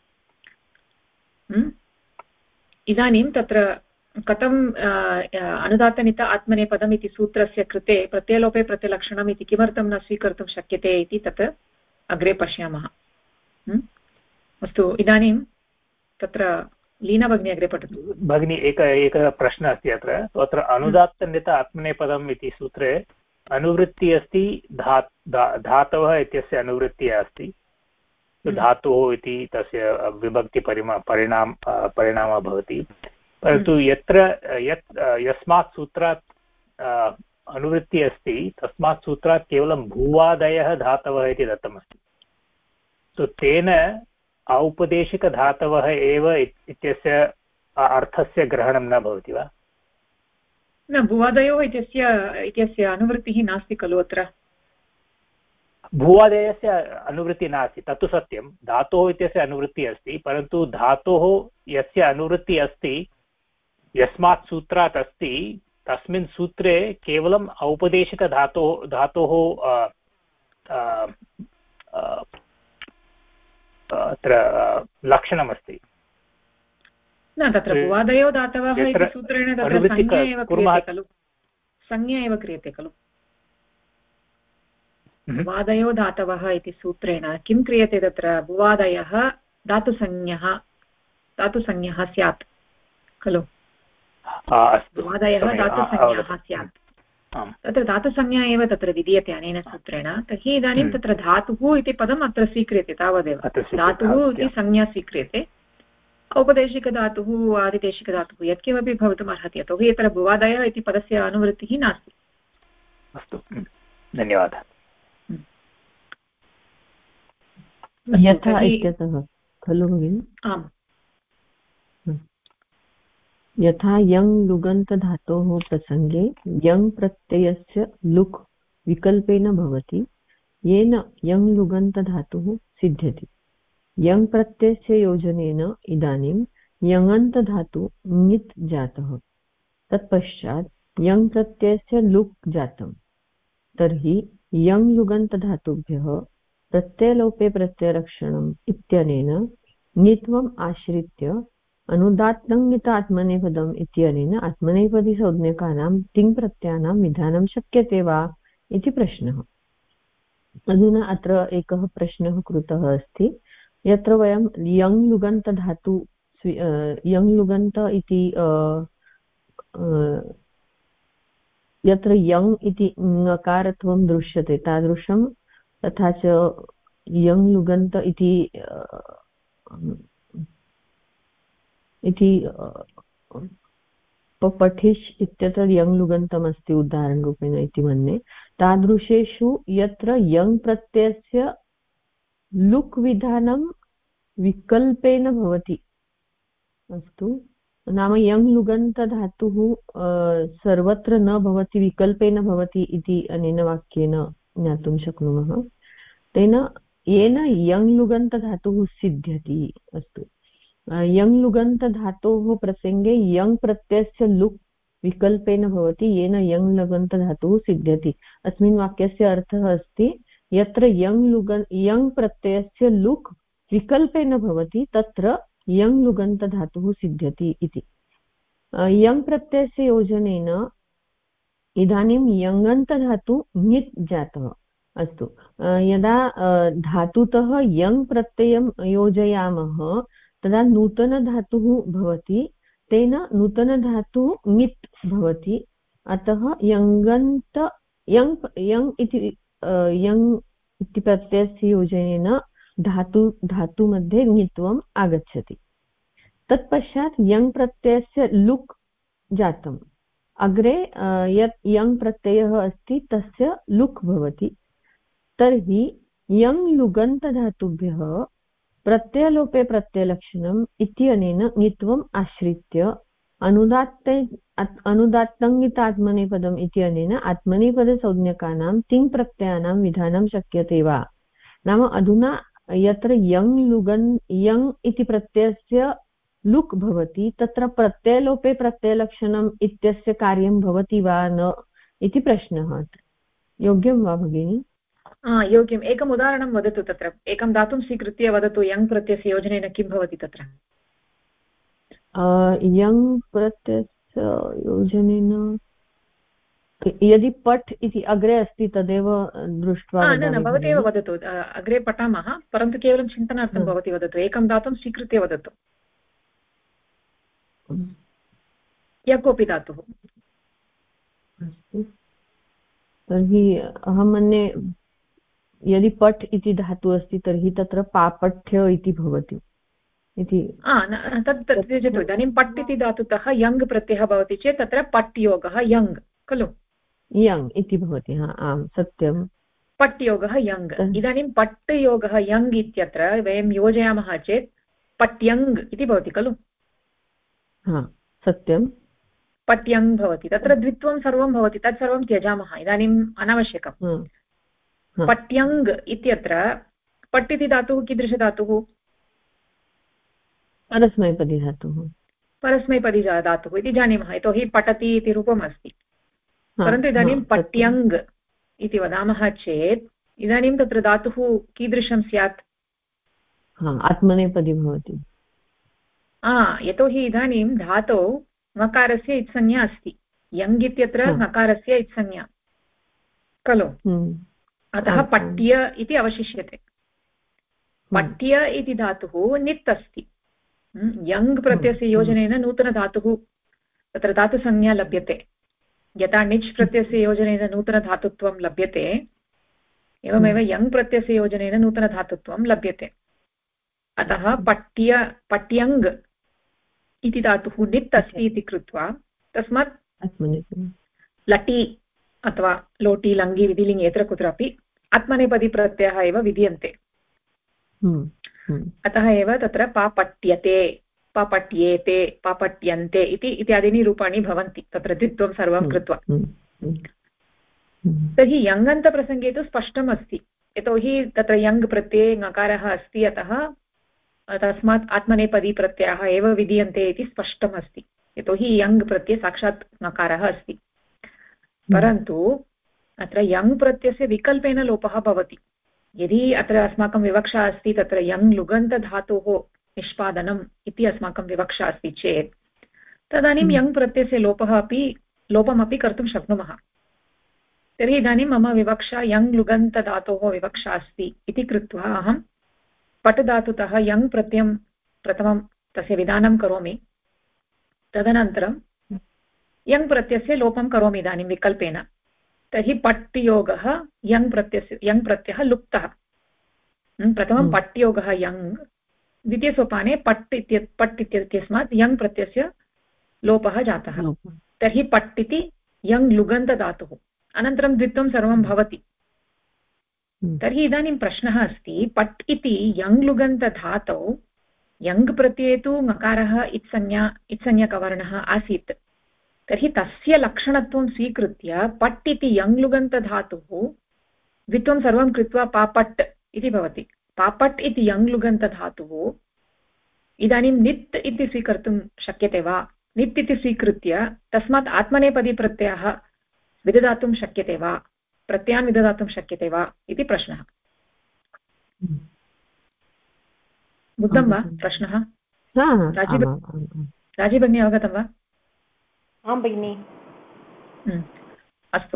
A: इदानीं तत्र कथम् अनुदात्तनित आत्मनेपदम् इति सूत्रस्य कृते प्रत्ययलोपे प्रत्ययलक्षणम् इति किमर्थं न स्वीकर्तुं शक्यते इति तत् अग्रे पश्यामः। अस्तु, इदानीं तत्र लीना भगिनी अग्रे पठतु।
E: भगिनी एकः प्रश्नः अस्ति अत्र। अत्र अनुदात्तनित आत्मनेपदम् इति सूत्रे अनुवृत्तिः अस्ति, धातवः इत्यस्य अनुवृत्तिः अस्ति, धातुः इति तस्य परिणामः भवति। परन्तु यस्मात् सूत्रात् अनुवृत्तिः अस्ति तस्मात् सूत्रात् केवलं भूवादयः धातवः इति दत्तमस्ति। तो तेन औपदेशिकधातवः एव इत्यस्य अर्थस्य ग्रहणं न भवति वा?
A: न, भुवादयोः इत्यस्य अनुवृत्तिः नास्ति खलु अत्र।
E: भूवादयस्य अनुवृत्तिः नास्ति, तत्तु सत्यं। धातोः इत्यस्य अनुवृत्तिः अस्ति, परन्तु धातोः यस्य अनुवृत्तिः अस्ति यस्मात् सूत्रात् अस्ति तस्मिन् सूत्रे केवलम् औपदेशिकधातोः अत्र लक्षणमस्ति।
A: न, तत्र भुवादयो धातवः इति सूत्रेण तत्र संज्ञा एव क्रियते खलु, संज्ञा एव क्रियते खलु। भुवादयो धातवः इति सूत्रेण किं क्रियते? तत्र भुवादयः धातुसंज्ञः स्यात् खलु। भुवादयः धातुसंज्ञः स्यात्, तत्र धातुसंज्ञा एव तत्र विधीयते अनेन सूत्रेण। तर्हि इदानीं तत्र धातुः इति पदम् अत्र स्वीक्रियते, तावदेव। धातुः इति संज्ञा स्वीक्रियते। औपदेशिकधातुः आदिदेशिकधातुः यत्किमपि भवितुम् अर्हति, यतोहि अत्र भुवादयः इति पदस्य अनुवृत्तिः नास्ति।
E: अस्तु, धन्यवादः।
D: यथा इत्यतः खलु भगिनि?
A: आम्,
D: यथा यङ् लुगन्तधातोः प्रसङ्गे यङ् प्रत्ययस्य लुक् विकल्पेन भवति, येन यङ् लुगन्तधातुः सिद्ध्यति। यङ् प्रत्ययस्य योजनेन इदानीं यङन्तधातु ङित् जातः, तत्पश्चात् यङ् प्रत्ययस्य लुक् जातं। तर्हि यङ् लुगन्तधातुभ्यः प्रत्ययलोपे प्रत्ययलक्षणम् इत्यनेन ङित्वम् आश्रित्य अनुदात्तङ्गित आत्मनेपदम् इत्यनेन आत्मनेपदीसंज्ञकानां तिङ्प्रत्ययानां विधानं शक्यते वा इति प्रश्नः। अधुना अत्र एकः प्रश्नः कृतः अस्ति, यत्र वयं यङ् लुगन्तधातु यङ् लुगन्त इति यत्र यङ् इति ङकारत्वं दृश्यते तादृशं, तथा च यङ् लुगन्त इति पठिष् इत्यत्र यङ् लुगन्तमस्ति उदाहरणरूपेण इति मन्ये। तादृशेषु यत्र यङ् प्रत्ययस्य लुक् विधानं विकल्पेन भवति, अस्तु, नाम यङ् लुगन्तधातुः सर्वत्र न भवति, विकल्पेन भवति इति अनेन वाक्येन ज्ञातुं शक्नुमः। तेन येन यङ् लुगन्तधातुः सिद्ध्यति। अस्तु, यङ् लुगन्तधातोः प्रसङ्गे यङ् प्रत्ययस्य लुक् विकल्पेन भवति, येन यङ् लुगन्तधातुः सिद्ध्यति। अस्मिन् वाक्यस्य अर्थः अस्ति, यत्र यङ् प्रत्ययस्य लुक् विकल्पेन भवति तत्र यङ् लुगन्तधातुः सिद्ध्यति इति। यङ् प्रत्ययस्य योजनेन इदानीं यङन्तधातु ङित् जातः। अस्तु, यदा धातुतः यङ् प्रत्ययं योजयामः तदा नूतनधातुः भवति, तेन नूतनधातुः ङित् भवति। अतः यङ् इति प्रत्ययस्य योजनेन धातु मध्ये ङित्वम् आगच्छति। तत्पश्चात् यङ् प्रत्ययस्य लुक् जातम्। अग्रे यत् यङ् प्रत्ययः अस्ति तस्य लुक् भवति। तर्हि यङ् लुगन्तधातुभ्यः प्रत्ययलोपे प्रत्ययलक्षणम् इत्यनेन ङित्वम् आश्रित्य अनुदात्तङ्गितात्मनेपदम् इत्यनेन आत्मनेपदसंज्ञकानां तिङ् प्रत्ययानां विधानं शक्यते वा? नाम अधुना यत्र यङ् लुगन् यङ् इति प्रत्ययस्य लुक् भवति तत्र प्रत्ययलोपे प्रत्ययलक्षणम् इत्यस्य कार्यं भवति वा न इति प्रश्नः। योग्यं वा भगिनि?
A: योग्यम्। एकम् उदाहरणं वदतु। तत्र एकं धातुं स्वीकृत्य वदतु, यङ् प्रत्ययस्य योजनेन किं भवति तत्र?
D: यङ् प्रत्ययस्य योजनेन यदि पठ् इति अग्रे अस्ति तदेव दृष्ट्वा
A: न भवती एव वदतु। अग्रे पठामः, परन्तु केवलं चिन्तनार्थं भवती वदतु। एकं धातुं स्वीकृत्य वदतु। यः कोऽपि धातुः।
D: अस्तु, तर्हि अहं मन्ये यदि पठ् इति धातुः अस्ति तर्हि तत्र पापठ्य इति भवति इति।
A: तत् त्यजतु। इदानीं पट् इति धातुतः यङ् प्रत्ययः भवति चेत् तत्र पट् योगः यङ् खलु?
D: यङ् इति भवति। आम्, सत्यं।
A: पट् योगः यङ्। इदानीं पट् योगः यङ् इत्यत्र वयं योजयामः चेत् पट्यङ् इति भवति खलु?
D: सत्यं।
A: पट्यङ् भवति। तत्र द्वित्वं सर्वं भवति, तत् सर्वं त्यजामः, इदानीम् अनावश्यकम्। पट्यङ् इत्यत्र पट् इति धातुः कीदृशधातुः?
D: परस्मैपदी धातुः।
A: परस्मैपदी धातुः इति जानीमः, यतोहि पठति इति रूपम् अस्ति। परन्तु इदानीं पट्यङ् इति वदामः चेत् इदानीं तत्र धातुः कीदृशं स्यात्?
D: आत्मनेपदी भवति।
A: यतोहि इदानीं धातौ ङकारस्य इत्संज्ञा अस्ति। यङ् इत्यत्र ङकारस्य इत्संज्ञा खलु? अतः पट्य इति अवशिष्यते। पट्य इति धातुः नित् अस्ति। यङ् प्रत्ययस्य योजनेन नूतनधातुः तत्र धातुसंज्ञा लभ्यते। यथा निच् प्रत्ययस्य योजनेन नूतनधातुत्वं लभ्यते, एवमेव यङ् प्रत्ययस्य योजनेन नूतनधातुत्वं लभ्यते। अतः पट्यङ् इति धातुः नित् अस्ति इति कृत्वा तस्मात् लटि अथवा लोटि लङ्गि विधिलिङ्गि यत्र कुत्रापि आत्मनेपदी प्रत्ययः एव विधीयन्ते। अतः एव तत्र पापट्यते, पापट्येते, पापट्यन्ते इति इत्यादीनि रूपाणि भवन्ति तत्र द्वित्वं सर्वं कृत्वा। तर्हि यङन्तप्रसङ्गे तु स्पष्टम् अस्ति, यतोहि तत्र यङ् प्रत्यये ङकारः अस्ति, अतः तस्मात् आत्मनेपदी प्रत्ययः एव विधीयन्ते इति स्पष्टम् अस्ति, यतोहि यङ् प्रत्यये साक्षात् ङकारः अस्ति। परन्तु अत्र यङ् प्रत्ययस्य विकल्पेन लोपः भवति। यदि अत्र अस्माकं विवक्षा अस्ति तत्र यङ् लुगन्तधातोः निष्पादनम् इति अस्माकं विवक्षा अस्ति चेत् तदानीं यङ् प्रत्ययस्य लोपमपि कर्तुं शक्नुमः। तर्हि इदानीं मम विवक्षा यङ् लुगन्तधातोः विवक्षा अस्ति इति कृत्वा अहं पट् धातुतः यङ् प्रत्ययं प्रथमं तस्य विधानं करोमि, तदनन्तरं यङ् प्रत्ययस्य लोपं करोमि इदानीं विकल्पेन। तर्हि पट् योगः यङ् प्रत्ययः लुप्तः। प्रथमं पट् योगः यङ्, द्वितीयसोपाने पट् इत्यस्मात् यङ् प्रत्ययस्य लोपः जातः। तर्हि पट् इति यङ् लुगन्तधातुः, अनन्तरं द्वित्वं सर्वं भवति। तर्हि इदानीं प्रश्नः अस्ति, पट् इति यङ् लुगन्तधातौ यङ् प्रत्यये तु ङकारः इत्संज्ञकवर्णः आसीत्। तर्हि तस्य लक्षणत्वं स्वीकृत्य पट् इति यङ् लुगन्तधातुः द्वित्वं सर्वं कृत्वा पापट् इति भवति। पापट् इति यङ् लुगन्तधातुः इदानीं नित् इति स्वीकर्तुं शक्यते वा? नित् इति स्वीकृत्य तस्मात् आत्मनेपदी प्रत्ययः विदधातुं शक्यते वा, प्रत्ययान् विदधातुं शक्यते वा इति प्रश्नः। बुद्धं वा प्रश्नः? राजी भगिनी अवगतं वा?
F: आं भगिनि।
A: अस्तु,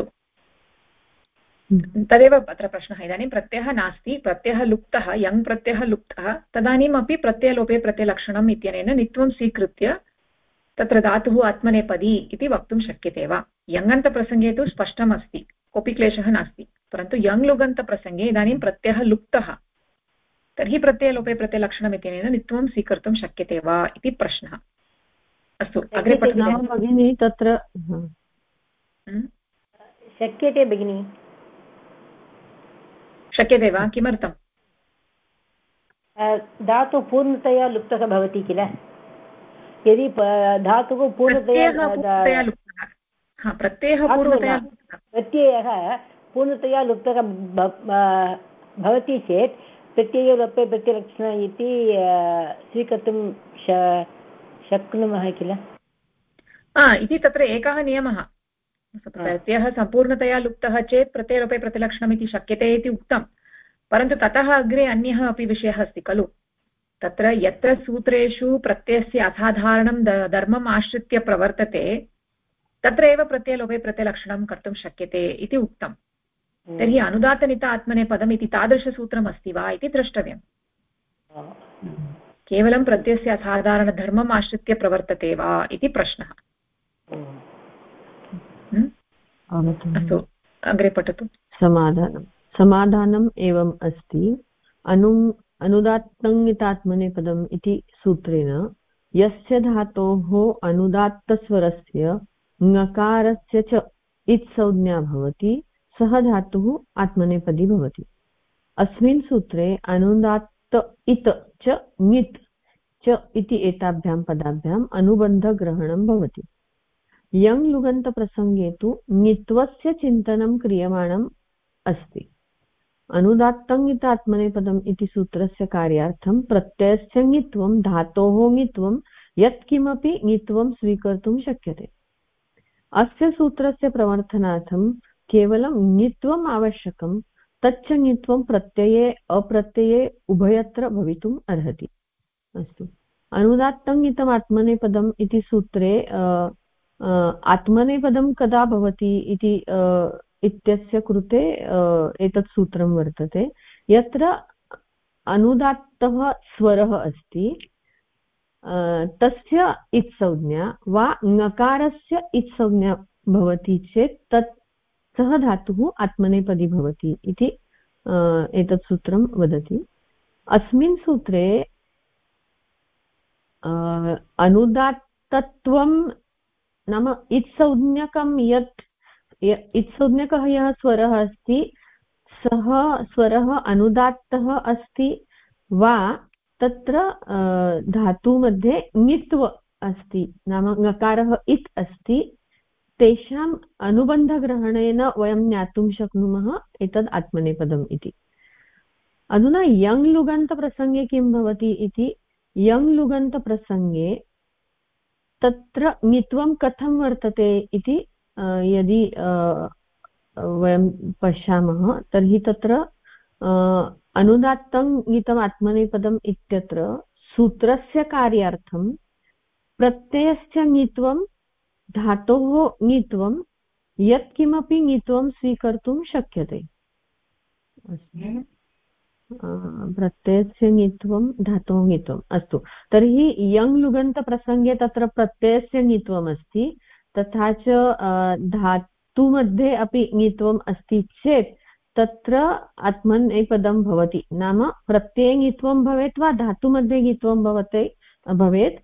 A: तदेव अत्र प्रश्नः। इदानीं प्रत्ययः नास्ति, प्रत्ययः लुप्तः, यङ् प्रत्ययः लुप्तः, तदानीमपि प्रत्ययलोपे प्रत्ययलक्षणम् इत्यनेन नित्वं स्वीकृत्य तत्र धातुः आत्मनेपदी इति वक्तुं शक्यते वा? यङन्तप्रसङ्गे तु स्पष्टम् अस्ति, कोऽपि क्लेशः नास्ति। परन्तु यङ् लुगन्तप्रसङ्गे इदानीं प्रत्ययः लुप्तः, तर्हि प्रत्ययलोपे प्रत्ययलक्षणम् इत्यनेन नित्वं स्वीकर्तुं शक्यते वा इति प्रश्नः। अस्तु, अग्रे
D: भगिनी। तत्र
F: शक्यते भगिनी।
A: शक्यते वा? किमर्थं?
F: धातु पूर्णतया लुप्तः भवति किल, यदि धातुः पूर्णतया
A: लुप्तः
F: प्रत्ययः पूर्णतया लुप्तः भवति चेत् प्रत्यये लोपे प्रत्ययलक्षणम् इति स्वीकर्तुं शक्नुमः किल?
A: इति तत्र एकः नियमः। प्रत्ययः सम्पूर्णतया लुप्तः चेत् प्रत्ययलोपे प्रतिलक्षणम् इति शक्यते इति उक्तं, परन्तु ततः अग्रे अन्यः अपि विषयः अस्ति खलु। तत्र यत्र सूत्रेषु प्रत्ययस्य असाधारणं धर्मम् आश्रित्य प्रवर्तते तत्र एव प्रत्ययलोपे प्रत्ययलक्षणं कर्तुं शक्यते इति उक्तं। तर्हि अनुदात्तनित आत्मनेपदम् इति तादृशसूत्रम् अस्ति वा इति द्रष्टव्यम्। केवलं प्रत्ययस्य असाधारणधर्मम् आश्रित्य प्रवर्तते वा इति प्रश्नः। अस्तु, अग्रे पठतु।
D: समाधानम् एवम् अस्ति। अनुदात्तङ्गितात्मनेपदम् इति सूत्रेण यस्य धातोः अनुदात्तस्वरस्य ङकारस्य च इत् संज्ञा भवति सः धातुः आत्मनेपदी भवति। अस्मिन् सूत्रे अनुदात्त इत च ङित् च इति एताभ्यां पदाभ्याम् अनुबन्धग्रहणं भवति। यङ् लुगन्तप्रसङ्गे तु ङित्वस्य चिन्तनं क्रियमाणम् अस्ति। अनुदात्तङ्गितात्मनेपदम् इति सूत्रस्य कार्यार्थं प्रत्ययस्य ङित्वं धातोः ङित्वं यत्किमपि ङित्वं स्वीकर्तुं शक्यते। अस्य सूत्रस्य प्रवर्तनार्थं केवलं ङित्वम् आवश्यकं, तच्च ङित्वं प्रत्यये अप्रत्यये उभयत्र भवितुम् अर्हति। अस्तु, अनुदात्तङ्गितम् आत्मनेपदम् इति सूत्रे आत्मनेपदं कदा भवति इति इत्यस्य कृते एतत् सूत्रं वर्तते। यत्र अनुदात्तः स्वरः अस्ति तस्य इत् संज्ञा वा ङकारस्य इत् संज्ञा भवति चेत् तत् सः धातुः आत्मनेपदी भवति इति एतत् सूत्रं वदति। अस्मिन् सूत्रे अनुदात्तत्वं नाम इत्संज्ञकं यत् इत्संज्ञकः यः स्वरः अस्ति सः स्वरः अनुदात्तः अस्ति वा तत्र धातु मध्ये ङित्व अस्ति नाम ङकारः इत् अस्ति, तेषाम् अनुबन्धग्रहणेन वयं ज्ञातुं शक्नुमः एतद् आत्मनेपदम् इति। अधुना यङ् लुगन्तप्रसङ्गे किं भवति इति, यङ् लुगन्तप्रसङ्गे तत्र ङित्वं कथं वर्तते इति यदि वयं पश्यामः तर्हि तत्र अनुदात्तं ङितम् आत्मनेपदम् इत्यत्र सूत्रस्य कार्यार्थं प्रत्ययस्य ङित्वं धातोः ङित्वं यत्किमपि ङित्वं स्वीकर्तुं शक्यते। प्रत्ययस्य ङित्वं धातोः ङित्वम्। अस्तु, तर्हि यङ् लुगन्तप्रसङ्गे तत्र प्रत्ययस्य ङित्वम् अस्ति, तथा च धातु मध्ये अपि ङित्वम् अस्ति चेत् तत्र आत्मनेपदं भवति। नाम प्रत्यये ङित्वं भवेत् वा धातु मध्ये ङित्वं भवेत्,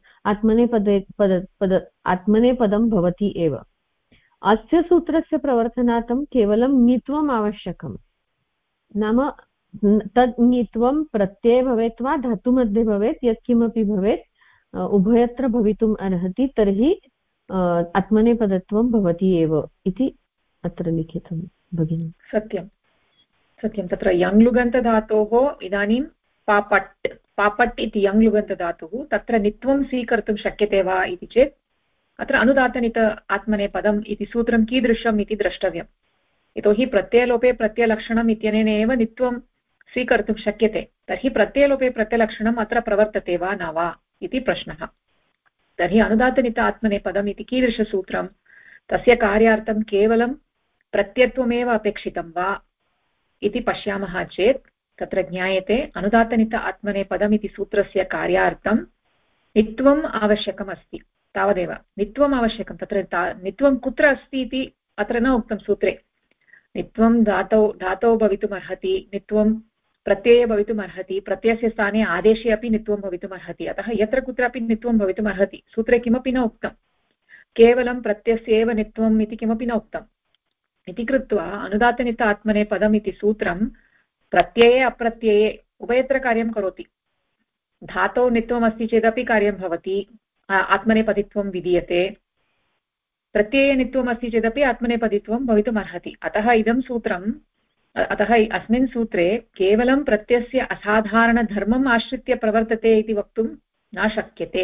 D: आत्मनेपदं भवति एव। अस्य सूत्रस्य प्रवर्तनार्थं केवलं ङित्वम् आवश्यकं, नाम तद् ङित्वं प्रत्यये भवेत् वा धातु मध्ये भवेत्, यत्किमपि भवेत् उभयत्र भवितुम् अर्हति, तर्हि आत्मनेपदत्वं भवति एव इति अत्र लिखितं भगिनि।
A: सत्यं सत्यं। तत्र यङ् लुगन्तधातोः इदानीं पापट् इति यङ् लुगन्तधातुः तत्र नित्वं स्वीकर्तुं शक्यते वा इति चेत् अत्र अनुदात्तनित आत्मनेपदम् इति सूत्रं कीदृशम् इति द्रष्टव्यम्। यतोहि प्रत्ययलोपे प्रत्ययलक्षणम् इत्यनेन एव नित्वं स्वीकर्तुं शक्यते। तर्हि प्रत्ययलोपे प्रत्ययलक्षणम् अत्र प्रवर्तते वा न वा इति प्रश्नः। तर्हि अनुदात्तनित आत्मनेपदम् इति कीदृशसूत्रं, तस्य कार्यार्थं केवलं प्रत्ययत्वमेव अपेक्षितं वा इति पश्यामः चेत् तत्र ज्ञायते अनुदात्तनित आत्मनेपदम् इति सूत्रस्य कार्यार्थं नित्वम् आवश्यकम् अस्ति, तावदेव। नित्वम् आवश्यकं, तत्र नित्वं कुत्र अस्ति इति अत्र न उक्तं सूत्रे। नित्वं धातौ भवितुम् अर्हति, नित्वं प्रत्यये भवितुम् अर्हति, प्रत्ययस्य स्थाने आदेशे अपि नित्वं भवितुम् अर्हति। अतः यत्र कुत्रापि नित्वं भवितुम् अर्हति, सूत्रे किमपि न उक्तं, केवलं प्रत्ययस्य एव नित्वम् इति किमपि न उक्तम् इति कृत्वा अनुदात्तनित आत्मनेपदम् इति सूत्रं प्रत्यये अप्रत्यये उभयत्र कार्यं करोति। धातौ नित्वम् अस्ति चेदपि कार्यं भवति, आत्मनेपदित्वं विधीयते प्रत्यये नित्वम् अस्ति चेदपि आत्मनेपदित्वं भवितुम् अर्हति अतः इदं सूत्रम् अतः अस्मिन् सूत्रे केवलं प्रत्ययस्य असाधारणधर्मम् आश्रित्य प्रवर्तते इति वक्तुं न शक्यते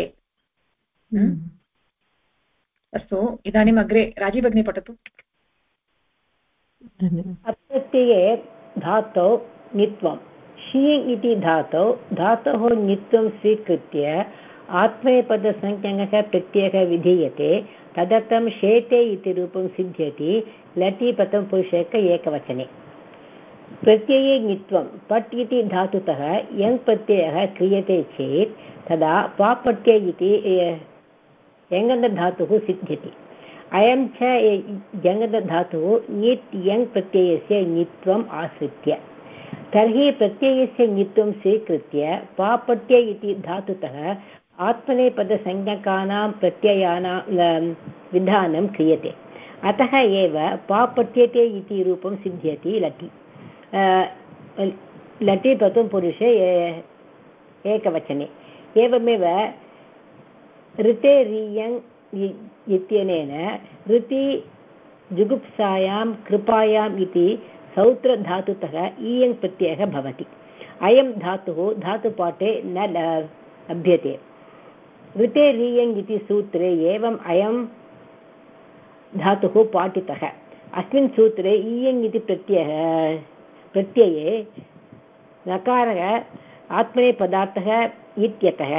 A: अस्तु इदानीम् अग्रे राजी भगिनी पठतु
F: अप्रत्यये धातौ नित्वं शी इति धातोः नित्वं स्वीकृत्य आत्मनेपदसंज्ञकः प्रत्ययः विधीयते तदर्थं शेते इति रूपं सिद्ध्यति लटि प्रथमपुरुषे एकवचने प्रत्यये नित्वं पट् इति धातुतः यङ् प्रत्ययः क्रियते चेत् तदा पापट्य इति यङन्तधातुः सिद्ध्यति अयं च यङन्तधातुः नित् यङ् प्रत्ययस्य नित्वम् आश्रित्य तर्हि प्रत्ययस्य नित्वं स्वीकृत्य पापट्य इति धातुतः आत्मनेपदसंज्ञकानां प्रत्ययानां विधानं क्रियते अतः एव पापट्यते इति रूपं सिद्ध्यति लटि लटि प्रथमपुरुषे एकवचने एवमेव ऋते रियङ् इत्यनेन ऋति जुगुप्सायां कृपायाम् इति सौत्रधातुतः ईयङ् प्रत्ययः भवति अयं धातुः धातुपाठे न लभ्यते ऋते रियङ् इति सूत्रे एवम् अयं धातुः पाठितः अस्मिन् सूत्रे ईयङ् इति प्रत्यये नकारः आत्मनेपदार्थः इत्यतः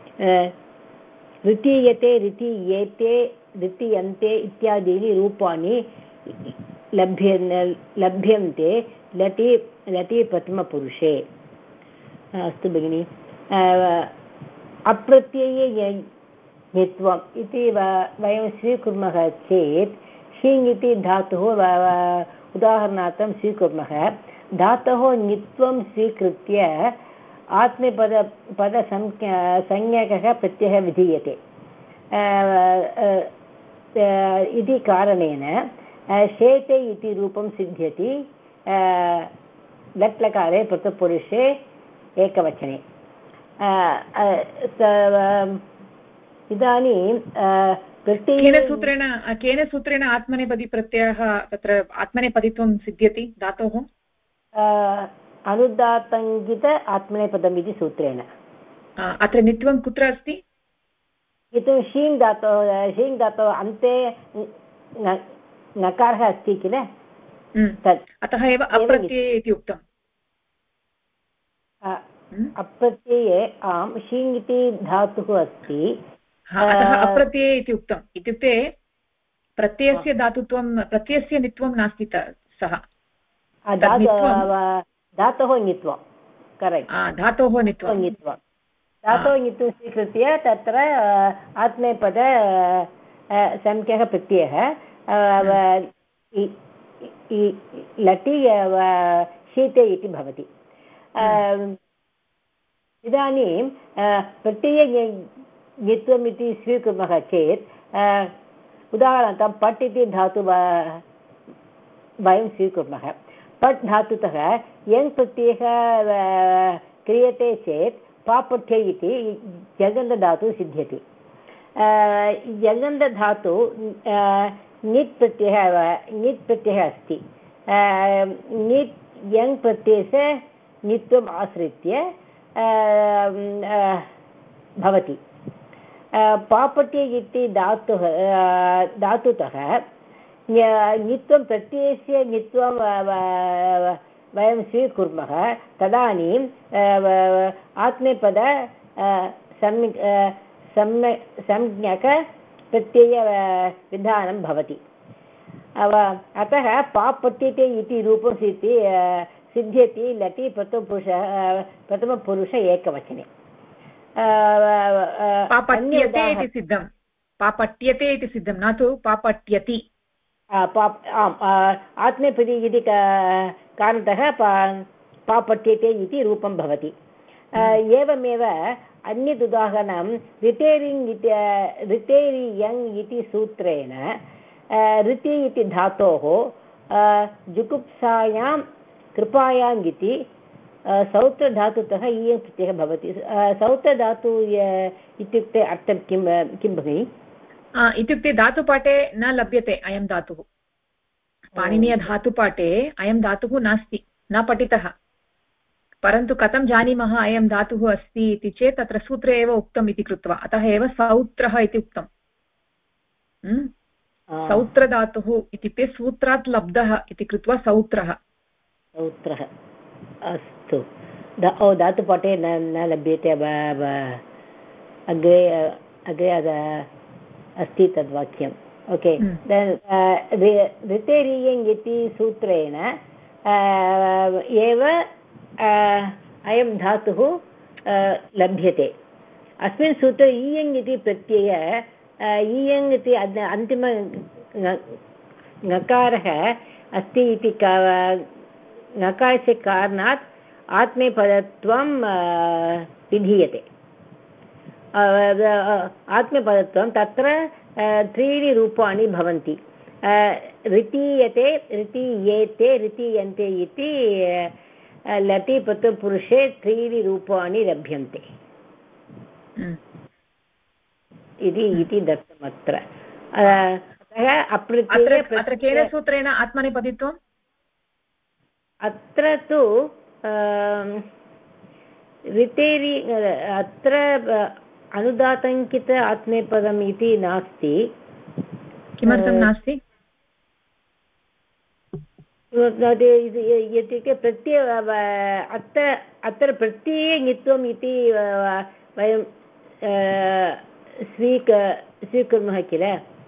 F: ऋतीयते ऋतीयेते ऋतीयन्ते इत्यादीनि रूपाणि लभ्यन्ते लटि प्रथमपुरुषे अस्तु भगिनि अप्रत्यये नित्वम् इति वयं स्वीकुर्मः चेत् षिङ् इति धातुः उदाहरणार्थं स्वीकुर्मः धातोः नित्वं स्वीकृत्य संज्ञकः प्रत्ययः विधीयते इति कारणेन शेते इति रूपं सिद्ध्यति लट्लकारे प्रथमपुरुषे एकवचने इदानीं
A: केन सूत्रेण आत्मनेपदीप्रत्ययः तत्र आत्मनेपदित्वं सिद्ध्यति धातोः
F: अनुदात्तङ्गित आत्मनेपदम् इति सूत्रेण
A: अत्र नित्वं कुत्र अस्ति
F: इति शीङ् धातोः अन्ते नकारः अस्ति किल
A: तत् अतः एव अप्रत्यये इति उक्तम्
F: अप्रत्यये आम् शीङ् इति धातुः अस्ति
A: अतः अप्रत्यये इति उक्तम् इत्युक्ते प्रत्ययस्य धातुत्वं प्रत्ययस्य नित्वं नास्ति सः
F: धातोः नित्वं करेक्ट्
A: धातोः नित्वं
F: नित्वं स्वीकृत्य तत्र आत्मनेपद संज्ञकः प्रत्ययः लटि शीते इति भवति इदानीं प्रत्यये नित्वम् इति स्वीकुर्मः चेत् उदाहरणार्थं पट् इति धातु वयं स्वीकुर्मः पट् धातुतः यङ् प्रत्ययः क्रियते चेत् पापठ्य इति यङन्तधातुः सिद्ध्यति यङन्तधातु नित् प्रत्ययः अस्ति नित् यङ् प्रत्ययस्य नित्वम् आश्रित्य भवति पापट्य इति धातुतः नित्वं प्रत्ययस्य नित्वं वयं स्वीकुर्मः तदानीं आत्मनेपद संज्ञक प्रत्यय विधानं भवति अतः पापट्यते इति रूपं सिद्ध्यति लटि प्रथमपुरुष एकवचने
A: पापट्यते इति सिद्धं पापट्यते इति सिद्धं न तु पापट्यति
F: आत्मनेपदी इति कारणतः पापट्यते इति रूपं भवति एवमेव अन्यत् उदाहरणं ऋतेरि यङ् इति सूत्रेण ऋति इति धातोः जुगुप्सायां कृपायाम् इति सौत्रधातुतः इयङ् प्रत्ययः भवति सौत्रधातु इत्युक्ते अर्थं किं भगिनि
A: इत्युक्ते धातुपाठे न लभ्यते अयं धातुः पाणिनीयधातुपाठे अयं धातुः नास्ति न पठितः परन्तु कथं जानीमः अयं धातुः अस्ति इति चेत् तत्र सूत्रे एव उक्तम् इति कृत्वा अतः एव सौत्रः इति उक्तम् सौत्रधातुः इत्युक्ते सूत्रात् लब्धः इति कृत्वा सौत्रः
F: अस्तु धातुपाठे न लभ्यते अग्रे अस्ति तद्वाक्यम् ओके ऋतेरियङ् इति सूत्रेण एव अयं धातुः लभ्यते अस्मिन् सूत्रे इयङ् इति प्रत्यय इयङ् इति अन्तिम ङकारः अस्ति इति ङकारस्य कारणात् आत्मनेपदत्वं विधीयते आत्मनेपदत्वं तत्र त्रीणि रूपाणि भवन्ति ऋतीयते ऋतीयेते ऋतीयन्ते इति लटि प्रथमपुरुषे त्रीणि रूपाणि लभ्यन्ते इति दत्तमत्र
A: अत्र केन सूत्रेण आत्मनेपदित्वम्
F: अत्र तु ऋतेरि अत्र अनुदातङ्कित आत्मनेपदम् इति नास्ति
A: किमर्थं नास्ति
F: इत्युक्ते प्रत्यय अत्र प्रत्यये ङित्वम् इति वयं स्वीकुर्मः किल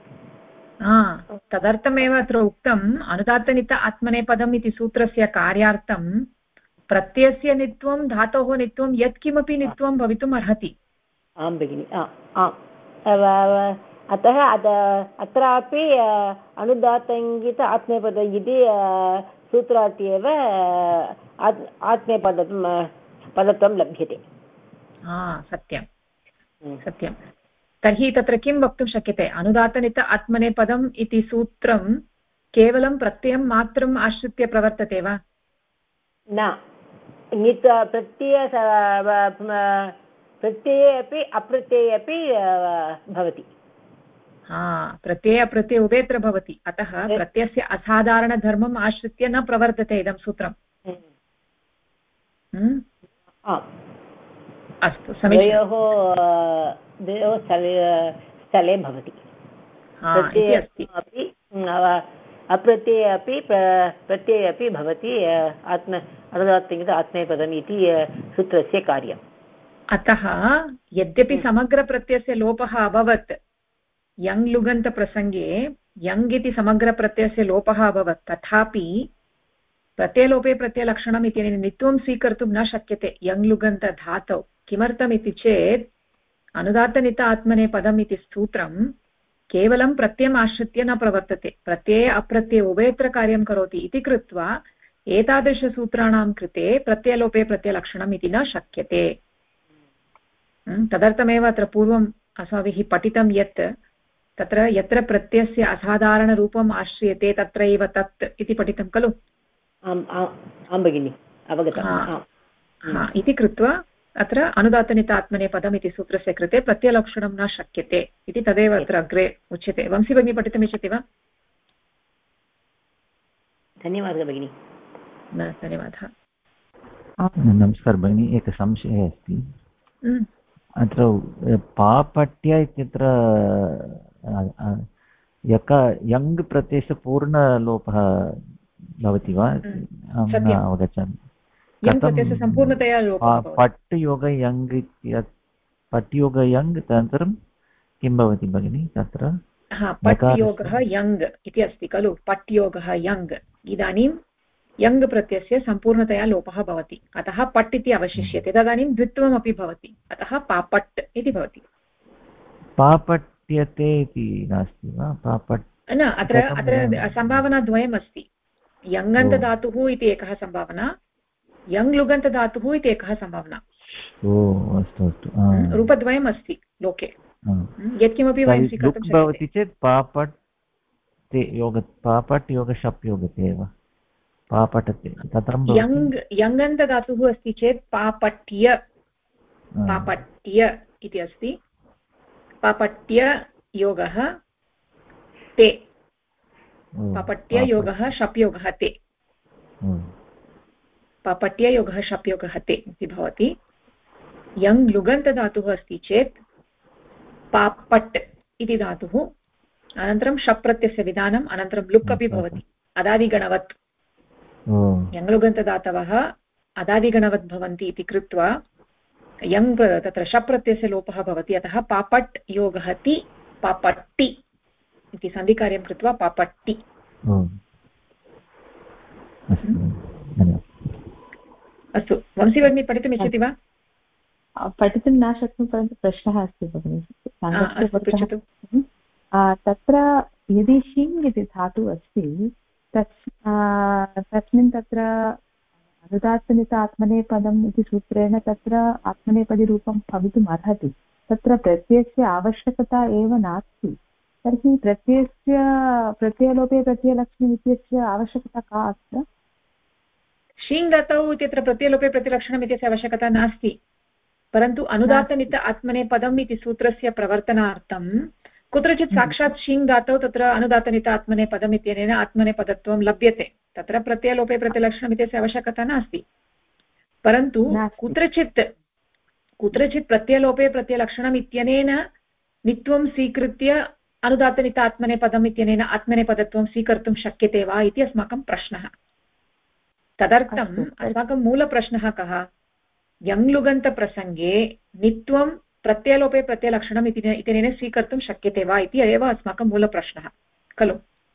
A: तदर्थमेव अत्र उक्तम् अनुदात्तनित आत्मनेपदम् इति सूत्रस्य कार्यार्थं प्रत्ययस्य नित्वं धातोः नित्वं यत्किमपि नित्वं भवितुम् अर्हति
F: आं भगिनि अतः अत्रापि अनुदात्तङ्गित आत्मनेपद इति सूत्रात् एव पदत्वं लभ्यते
A: सत्यं तर्हि तत्र किं वक्तुं शक्यते अनुदात्तनित आत्मनेपदम् इति सूत्रं केवलं प्रत्ययं मात्रम् आश्रित्य प्रवर्तते वा
F: न प्रत्यये अपि अप्रत्यये अपि भवति
A: प्रत्यये अप्रत्यये उभयत्र भवति अतः प्रत्ययस्य असाधारणधर्मम् आश्रित्य न प्रवर्तते इदं सूत्रम् अस्तु
F: द्वयोः स्थले भवति अप्रत्यये अपि प्रत्यये अपि भवति अनुदात्तङ्गित आत्मनेपदम् इति सूत्रस्य कार्यम्
A: अतः यद्यपि समग्रप्रत्ययस्य लोपः अभवत् यङ् लुगन्तप्रसङ्गे यङ् इति समग्रप्रत्ययस्य लोपः अभवत् तथापि प्रत्ययलोपे प्रत्ययलक्षणम् इत्यनेन नित्वं स्वीकर्तुं न शक्यते यङ् लुगन्तधातौ किमर्थम् इति चेत् अनुदात्तनित आत्मनेपदम् इति सूत्रं केवलं प्रत्ययम् आश्रित्य न प्रवर्तते प्रत्यये अप्रत्यये उभयत्र कार्यं करोति इति कृत्वा एतादृशसूत्राणां कृते प्रत्ययलोपे प्रत्ययलक्षणम् इति न शक्यते तदर्थमेव अत्र पूर्वम् अस्माभिः पठितं यत् तत्र यत्र प्रत्ययस्य असाधारणरूपम् आश्रियते तत्रैव तत् इति पठितं खलु
F: आं भगिनि अवगतम्
A: इति कृत्वा अत्र अनुदात्तनित आत्मनेपदम् इति सूत्रस्य कृते प्रत्ययलक्षणं न शक्यते इति तदेव अत्र अग्रे उच्यते वंशी भगिनी पठितुमिच्छति वा
F: धन्यवादः भगिनि
A: धन्यवादः
G: नमस्कारः भगिनि एकः संशयः अस्ति अत्र पापट्य इत्यत्र यङ् प्रत्ययस्य पूर्णलोपः भवति वा न अवगच्छामि
A: सम्पूर्णतया
G: पट् योग यङ् पट् योग यङ् तदनन्तरं किं भवति भगिनि तत्र
A: पट् योगः यङ् इति अस्ति खलु पट् योगः यङ् इदानीं यङ् प्रत्ययस्य सम्पूर्णतया लोपः भवति अतः पट् इति अवशिष्यते तदानीं द्वित्वमपि भवति अतः पापट् इति भवति
G: पापट्यते इति नास्ति वा पापट्
A: न अत्र सम्भावनाद्वयम् अस्ति यङन्तधातुः इति एकः सम्भावना यङ् लुगन्तधातुः इति एकः सम्भावना रूपद्वयम् अस्ति लोके यत्किमपि वयं स्वीकर्तुं शक्यते
G: भवति चेत् पापट् योग शप् योगते एव पापटते कथं
A: यङन्तधातुः अस्ति चेत् पापट्य पापट्य इति अस्ति पापट्य योगः ते पापट्य योगः शप्योगः ते पापट्य योगः शप्योगः ते इति भवति यङ् लुगन्तधातुः अस्ति चेत् पापट् इति धातुः अनन्तरं शप् प्रत्ययस्य विधानम् अनन्तरं लुक् अपि भवति अदादिगणवत् यङ्लुगन्तदातवः अदादिगणवत् भवन्ति इति कृत्वा यङ् तत्र शप् प्रत्ययस्य लोपः भवति अतः पापट् योगः ति पापट्टि इति सन्धिकार्यं कृत्वा पापट्टि अस्तु वंशी भगिनी पठितुम् इच्छति वा
H: पठितुं न शक्नोमि परन्तु प्रश्नः अस्ति भगिनि तत्र यदि शिङ् इति धातुः अस्ति तस्मिन् तत्र अनुदात्तनित आत्मनेपदम् इति सूत्रेण तत्र आत्मनेपदीरूपं भवितुम् अर्हति तत्र प्रत्ययस्य आवश्यकता एव नास्ति तर्हि प्रत्ययलोपे प्रत्ययलक्षणम् इत्यस्य आवश्यकता का अत्र
A: शिङ् धातौ इत्यत्र प्रत्ययलोपे प्रत्ययलक्षणम् इत्यस्य आवश्यकता नास्ति परन्तु अनुदात्तनित आत्मनेपदम् इति सूत्रस्य प्रवर्तनार्थं कुत्रचित् साक्षात् शिङ् धातौ तत्र अनुदात्तनित आत्मनेपदम् इत्यनेन आत्मनेपदत्वं लभ्यते तत्र प्रत्ययलोपे प्रत्ययलक्षणम् इत्यस्य आवश्यकता नास्ति परन्तु कुत्रचित् प्रत्ययलोपे प्रत्ययलक्षणम् इत्यनेन नित्वं स्वीकृत्य अनुदात्तनित आत्मनेपदम् इत्यनेन आत्मनेपदत्वं स्वीकर्तुं शक्यते वा इति अस्माकं प्रश्नः तदर्थम् अस्माकं मूलप्रश्नः कः यङ्लुगन्तप्रसङ्गे नित्वं प्रत्ययलोपे प्रत्ययलक्षणम् इत्यनेन स्वीकर्तुं शक्यते वा इति एव अस्माकं मूलप्रश्नः खलु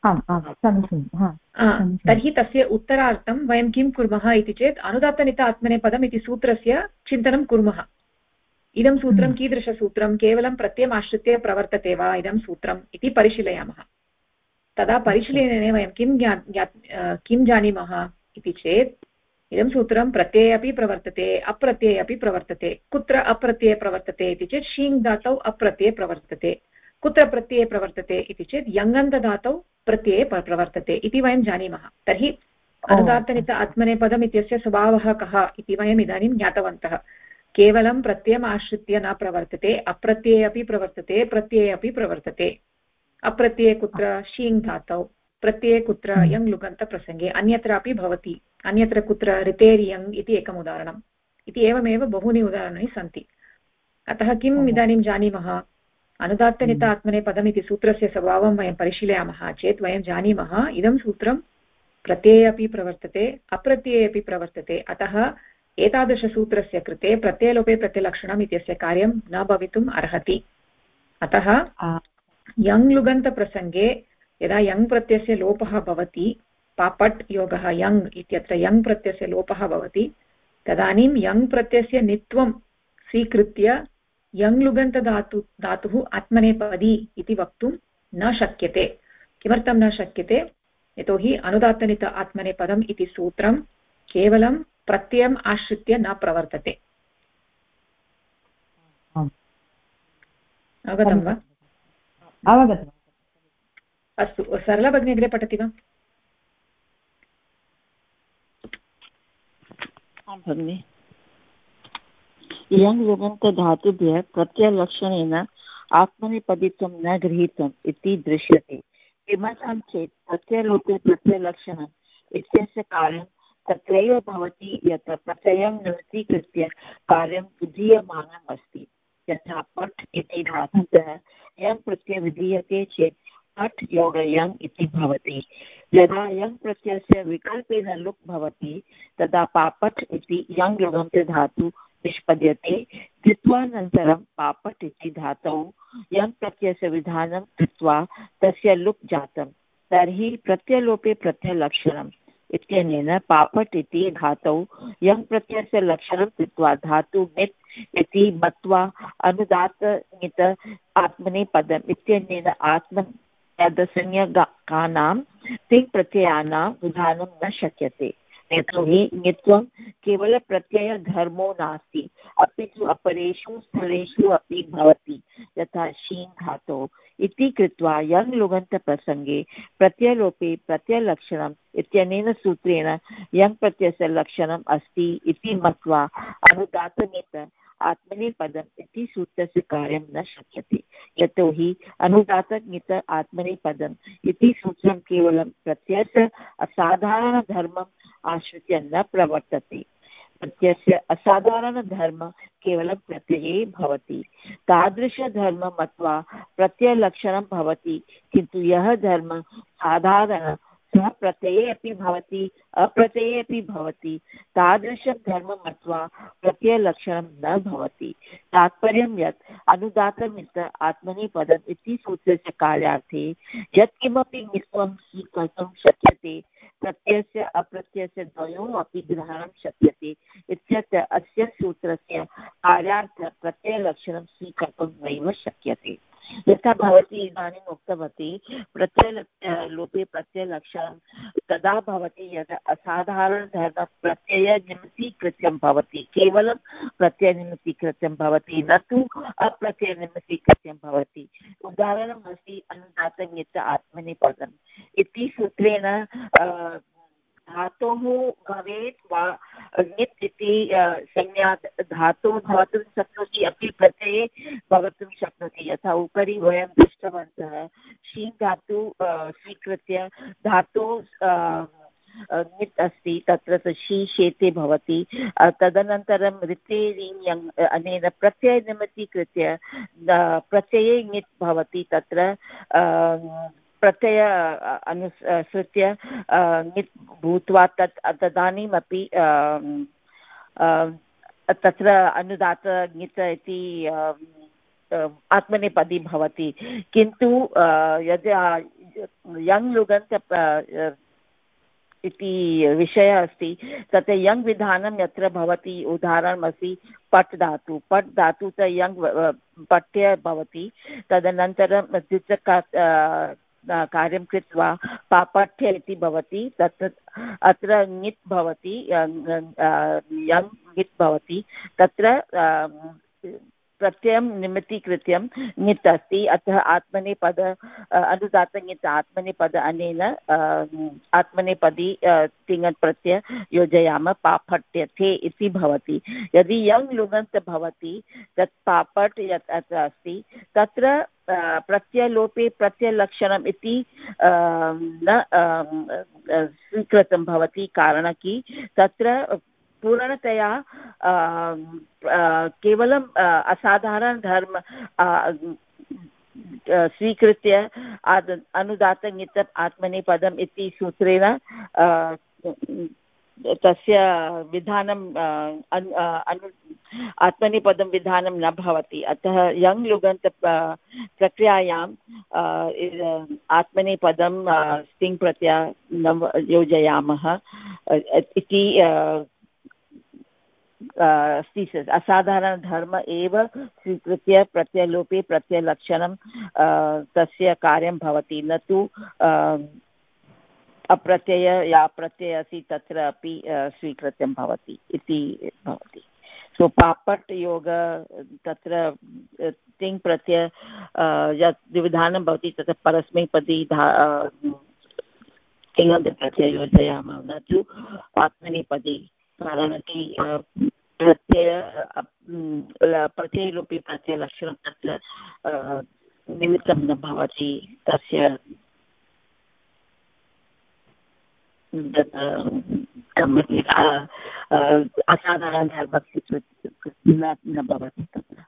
A: तर्हि तस्य उत्तरार्थं वयं किं कुर्मः इति चेत् अनुदात्तनित आत्मनेपदम् इति सूत्रस्य चिन्तनं कुर्मः इदं सूत्रं कीदृशसूत्रं केवलं प्रत्ययमाश्रित्य प्रवर्तते वा इदं सूत्रम् इति परिशीलयामः तदा परिशीलनेन वयं किं जानीमः इति चेत् इदं सूत्रं प्रत्यये अपि प्रवर्तते अप्रत्यये अपि प्रवर्तते कुत्र अप्रत्यये प्रवर्तते इति चेत् शीङ् धातौ अप्रत्यये प्रवर्तते कुत्र प्रत्यये प्रवर्तते इति चेत् यङन्तधातौ प्रत्यये प्रवर्तते इति वयं जानीमः तर्हि अनुदात्तनित आत्मनेपदम् इत्यस्य स्वभावः कः इति वयम् इदानीं ज्ञातवन्तः केवलं प्रत्ययम् आश्रित्य न प्रवर्तते अप्रत्यये अपि प्रवर्तते प्रत्यये अपि प्रवर्तते अप्रत्यये कुत्र शीङ् धातौ प्रत्यये कुत्र यङ् लुगन्तप्रसङ्गे अन्यत्रापि भवति अन्यत्र कुत्र ऋतेर्यङ् इति एकम् उदाहरणम् इति एवमेव बहूनि उदाहरणानि सन्ति अतः किम् इदानीं जानीमः अनुदात्तनित आत्मनेपदम् इति सूत्रस्य स्वभावं वयं परिशीलयामः चेत् वयं जानीमः इदं सूत्रं प्रत्यये अपि प्रवर्तते अप्रत्यये अपि प्रवर्तते अतः एतादृशसूत्रस्य कृते प्रत्ययलोपे प्रत्ययलक्षणम् इत्यस्य कार्यं न भवितुम् अर्हति अतः यङ् लुगन्तप्रसङ्गे यदा यङ् प्रत्ययस्य लोपः भवति पापट् योगः यङ् इत्यत्र यङ् प्रत्ययस्य लोपः भवति तदानीं यङ् प्रत्ययस्य नित्वं स्वीकृत्य यङ् लुगन्तधातुः आत्मनेपदी इति वक्तुं न शक्यते किमर्थं न शक्यते यतोहि अनुदात्तनित आत्मनेपदम् इति सूत्रं केवलं प्रत्ययम् आश्रित्य न प्रवर्तते अवगतं वा
H: अवगतम्
A: अस्तु सरला भगिनी अग्रे पठति वा
I: भगिनि यङ् लुगन्तधातुभ्यः प्रत्ययलक्षणेन आत्मनेपदित्वं न गृहीतम् इति दृश्यते किमर्थं चेत् प्रत्ययलोपे प्रत्ययलक्षणम् इत्यस्य कार्यं तत्रैव भवति यत् प्रत्ययं निमित्तीकृत्य कार्यं विधीयमानम् अस्ति यथा पठ् इति धातुतः यङ् प्रत्ययः विधीयते चेत् पठ् योग यङ् इति भवति यदा यङ् प्रत्ययस्य विकल्पेन लुक् भवति तदा पापठ् इति यङ् लुगन्तधातु निष्पद्यते कृत्वानन्तरं पापट् इति धातौ यङ् प्रत्ययस्य विधानं कृत्वा तस्य लुक् जातं तर्हि प्रत्ययलोपे प्रत्ययलक्षणम् इत्यनेन पापट् इति धातौ यङ् प्रत्ययस्य लक्षणं कृत्वा धातु नित् इति मत्वा अनुदात्तनित आत्मनेपदम् इत्यनेन आत्मनेपदसंज्ञकानां तिङ् प्रत्ययानां विधानं न शक्यते यतोहि ङित्वं केवलप्रत्ययधर्मो नास्ति अपि तु अपरेषु स्थलेषु अपि भवति यथा शीन् धातोः इति कृत्वा यङ् लुगन्तप्रसङ्गे प्रत्ययलोपे प्रत्ययलक्षणम् इत्यनेन सूत्रेण यङ् प्रत्ययस्य लक्षणम् अस्ति इति मत्वा अनुदात्तनित आत्मनेपदम् इति सूत्रस्य कार्यं न शक्यते यतोहि अनुदात्तनित आत्मनेपदम् इति सूत्रं केवलं प्रत्ययस्य असाधारणधर्मम् आश्रित्य न प्रवर्तते प्रत्ययस्य असाधारणधर्म केवलं प्रत्यये भवति तादृशधर्म मत्वा प्रत्ययलक्षणं भवति किन्तु यः धर्म साधारण सः प्रत्यये अपि भवति अप्रत्यये अपि भवति तादृशं धर्मं मत्वा प्रत्ययलक्षणं न भवति तात्पर्यं यत् अनुदात्तमित आत्मनेपदम् इति सूत्रस्य कार्यार्थे यत्किमपि ङित्वं स्वीकर्तुं शक्यते प्रत्ययस्य अप्रत्ययस्य द्वयोः अपि ग्रहणं शक्यते इत्यत्र अस्य सूत्रस्य कार्यार्थ प्रत्ययलक्षणं स्वीकर्तुं नैव शक्यते यथा भवती इदानीम् उक्तवती प्रत्ययलोपे प्रत्ययलक्षणं तदा भवति यदा असाधारणधर्म प्रत्ययनिमित्तीकृत्यं भवति केवलं प्रत्ययनिमित्तीकृत्यं भवति न तु अप्रत्ययनिमित्तीकृत्यं भवति उदाहरणम् अस्ति अनुदात्तनित आत्मनेपदम् इति सूत्रेण धातोः भवेत् वा ङित् इति संज्ञा धातुः भवितुं शक्नोति अपि प्रत्यये भवितुं शक्नोति यथा उपरि वयं दृष्टवन्तः शीन् धातु स्वीकृत्य धातुः ङित् अस्ति तत्र शी शेते भवति तदनन्तरं ऋतेरिङ् अनेन प्रत्ययनिमित्तीकृत्य प्रत्यये ङित् भवति तत्र प्रत्यय अनुसृत्य ङित् भूत्वा तदानीमपि तत्र अनुदात्त ङित् इति आत्मनेपदी भवति किन्तु यद् यङ् लुगन्त इति विषयः अस्ति तत् यङ् विधानं यत्र भवति उदाहरणमस्ति पट् धातु च यङ् पट्य भवति तदनन्तरं द्वित्वक कार्यं कृत्वा पापठ्य इति भवति तत्र अत्र ङित् भवति यङ् ङित् भवति तत्र प्रत्ययं निमित्तीकृत्यं ङित् अस्ति अतः आत्मनेपद अनुदात्तङित् आत्मनेपद अनेन आत्मनेपदी तिङत् प्रत्यय योजयामः पापठ्यते इति भवति यदि यङ् लुगन्त भवति तत् पापट् यत् अत्र अस्ति तत्र प्रत्ययलोपे प्रत्ययलक्षणम् इति न स्वीकृतं भवति कारणं कि तत्र पूर्णतया केवलं असाधारणधर्म स्वीकृत्य अनुदात्तङित् आत्मनेपदम् इति सूत्रेण तस्य विधानं आत्मनेपदं विधानं न भवति अतः यङ् लुगन्त प्रक्रियायां आत्मनेपदं स्तिङ् प्रत्ययं योजयामः इति अस्ति असाधारणधर्म एव स्वीकृत्य प्रत्ययलोपे प्रत्ययलक्षणं तस्य कार्यं भवति न तु अप्रत्यय या प्रत्यय अस्ति तत्र अपि स्वीकृत्यं भवति इति भवति सो पापट् योग तत्र तिङ् प्रत्यय यत् विधानं भवति तत्र परस्मैपदी तिङन्त प्रत्यय योजयामः न तु आत्मनेपदी कारणं कि प्रत्ययलोपे प्रत्ययलक्षणं तत्र निमित्तं न भवति तस्य असाधारणधर्मस्य न भवति तत्र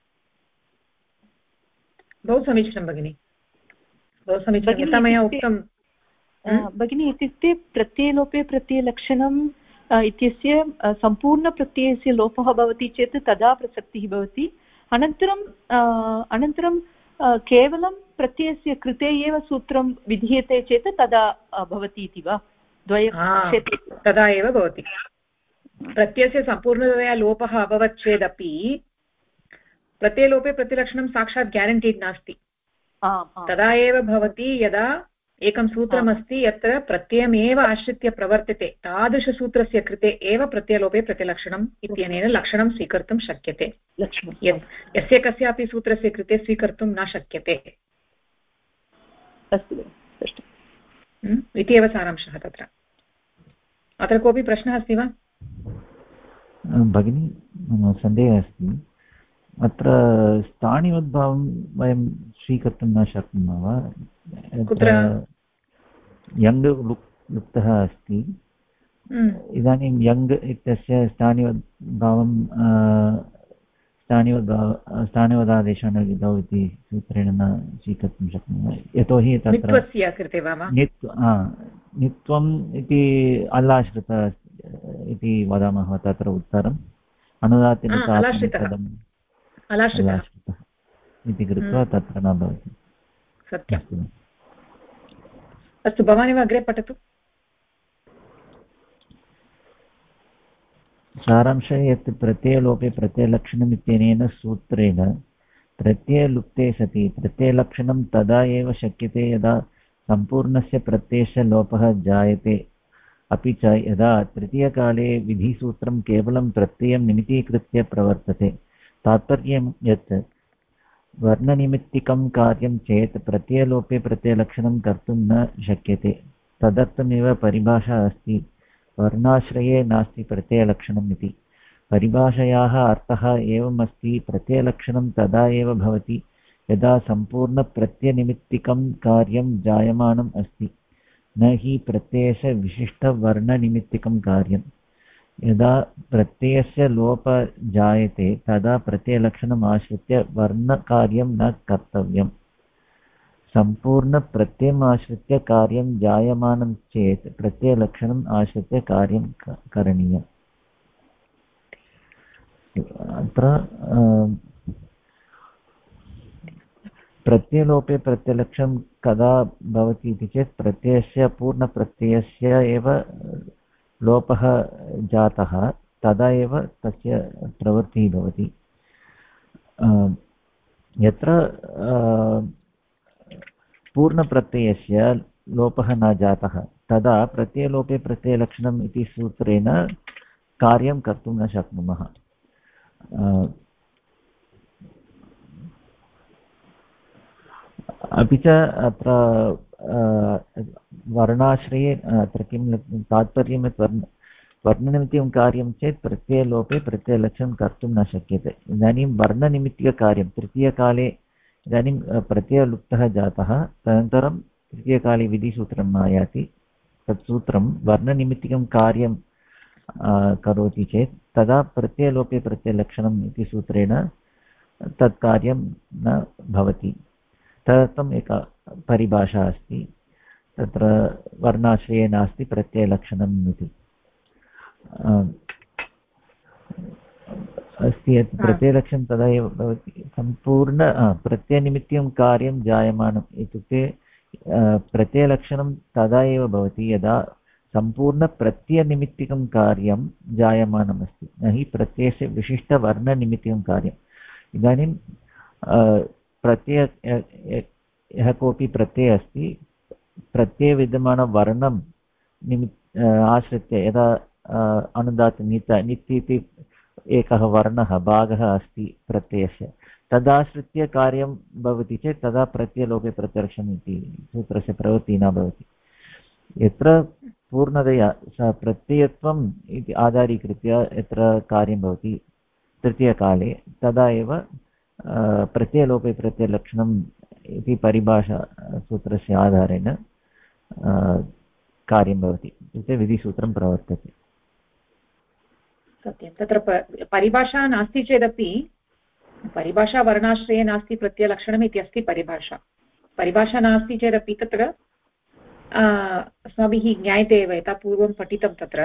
A: बहु समीचीनं भगिनि बहु समीचीनं यथा मया उक्तं
H: भगिनि इत्युक्ते प्रत्ययलोपे प्रत्ययलक्षणं इत्यस्य सम्पूर्णप्रत्ययस्य लोपः भवति चेत् तदा प्रसक्तिः भवति अनन्तरं केवलं प्रत्ययस्य कृते एव सूत्रं विधीयते चेत् तदा भवति इति वा
A: तदा एव भवति प्रत्ययस्य सम्पूर्णतया लोपः अभवत् चेदपि प्रत्ययलोपे प्रत्ययलक्षणं साक्षात् ग्यारण्टीड् नास्ति तदा एव भवति यदा एकं सूत्रमस्ति यत्र प्रत्ययमेव आश्रित्य प्रवर्तते तादृशसूत्रस्य कृते एव प्रत्ययलोपे प्रत्ययलक्षणम् इत्यनेन लक्षणं स्वीकर्तुं शक्यते यस्य कस्यापि सूत्रस्य कृते स्वीकर्तुं न शक्यते
H: अस्तु
A: इति एव सारांशः तत्र अत्र कोऽपि प्रश्नः अस्ति वा
G: भगिनी मम सन्देहः अस्ति अत्र स्थानिवद्भावं वयं स्वीकर्तुं न शक्नुमः वा
A: कुत्र
G: यङ् लुप्तः अस्ति इदानीं यङ् इत्यस्य स्थानिवद्भावं स्थानिवदादेशानविधौ इति सूत्रेण न स्वीकर्तुं शक्नुमः यतोहि तत्र नित्वम् इति अल्लाश्रित इति वदामः तत्र उत्तरम् अनुदात्तनिपदम् अलाश्रितः इति कृत्वा तत्र न भवति
A: सत्यम् अस्तु भवानेव अग्रे पठतु
G: सारांशः यत् प्रत्ययलोपे प्रत्ययलक्षणम् इत्यनेन सूत्रेण प्रत्ययलुप्ते सति प्रत्ययलक्षणं तदा एव शक्यते यदा सम्पूर्णस्य प्रत्ययस्य लोपः जायते अपि च यदा तृतीयकाले विधिसूत्रं केवलं प्रत्ययं निमित्तीकृत्य प्रवर्तते तात्पर्यं यत् वर्णनिमित्तिकं कार्यं चेत् प्रत्ययलोपे प्रत्ययलक्षणं कर्तुं न शक्यते तदर्थमेव परिभाषा अस्ति वर्णाश्रये नास्ति प्रत्ययलक्षणम् इति परिभाषायाः अर्थः एवम् अस्ति प्रत्ययलक्षणं तदा एव भवति यदा सम्पूर्णप्रत्ययनिमित्तिकं कार्यं जायमानम् अस्ति न हि प्रत्ययस्य विशिष्टवर्णनिमित्तिकं कार्यं यदा प्रत्ययस्य लोपः जायते तदा प्रत्ययलक्षणम् आश्रित्य वर्णकार्यं न कर्तव्यम् सम्पूर्णप्रत्ययम् आश्रित्य कार्यं जायमानं चेत् प्रत्ययलक्षणम् आश्रित्य कार्यं करणीयम् अत्र प्रत्ययलोपे प्रत्ययलक्षणं कदा भवति इति चेत् प्रत्ययस्य पूर्णप्रत्ययस्य एव लोपः जातः तदा एव तस्य प्रवृत्तिः भवति यत्र पूर्णप्रत्ययस्य लोपः न जातः तदा प्रत्ययलोपे प्रत्ययलक्षणम् इति सूत्रेण कार्यं कर्तुं न शक्नुमः अपि च अत्र वर्णाश्रये अत्र किं तात्पर्यं यत् वर्णनिमित्तिकं कार्यं चेत् प्रत्ययलोपे प्रत्ययलक्षणं कर्तुं न शक्यते इदानीं वर्णनिमित्तिककार्यं तृतीयकाले इदानीं प्रत्ययलुप्तः जातः तदनन्तरं तृतीयकाले विधिसूत्रम् आयाति तत् सूत्रं वर्णनिमित्तिकं कार्यं करोति चेत् तदा प्रत्ययलोपे प्रत्ययलक्षणम् इति सूत्रेण तत् कार्यं न भवति तदर्थम् एका परिभाषा अस्ति तत्र वर्णाश्रये नास्ति प्रत्ययलक्षणम् इति अस्ति यत् प्रत्ययलक्षणं तदा एव भवति सम्पूर्ण प्रत्ययनिमित्तं कार्यं जायमानम् इत्युक्ते प्रत्ययलक्षणं तदा एव भवति यदा सम्पूर्णप्रत्ययनिमित्तिकं कार्यं जायमानमस्ति न हि प्रत्ययस्य विशिष्टवर्णनिमित्तिकं कार्यम् इदानीं प्रत्यय यः कोऽपि प्रत्ययः अस्ति प्रत्यये विद्यमानवर्णं आश्रित्य यदा अनुदात् नित् इति एकः वर्णः भागः अस्ति प्रत्ययस्य तदाश्रित्य कार्यं भवति चेत् तदा प्रत्ययलोपे प्रत्ययलक्षणम् इति सूत्रस्य प्रवृत्तिः न भवति यत्र पूर्णतया स प्रत्ययत्वम् इति आधारीकृत्य यत्र कार्यं भवति तृतीयकाले तदा एव प्रत्ययलोपे प्रत्ययलक्षणम् इति परिभाषा सूत्रस्य आधारेण कार्यं भवति इत्युक्ते विधिसूत्रं प्रवर्तते
A: सत्यं तत्र परिभाषा नास्ति चेदपि परिभाषा वर्णाश्रये नास्ति प्रत्ययलक्षणम् इति अस्ति परिभाषा नास्ति चेदपि तत्र अस्माभिः ज्ञायते एव यथा पूर्वं पठितं तत्र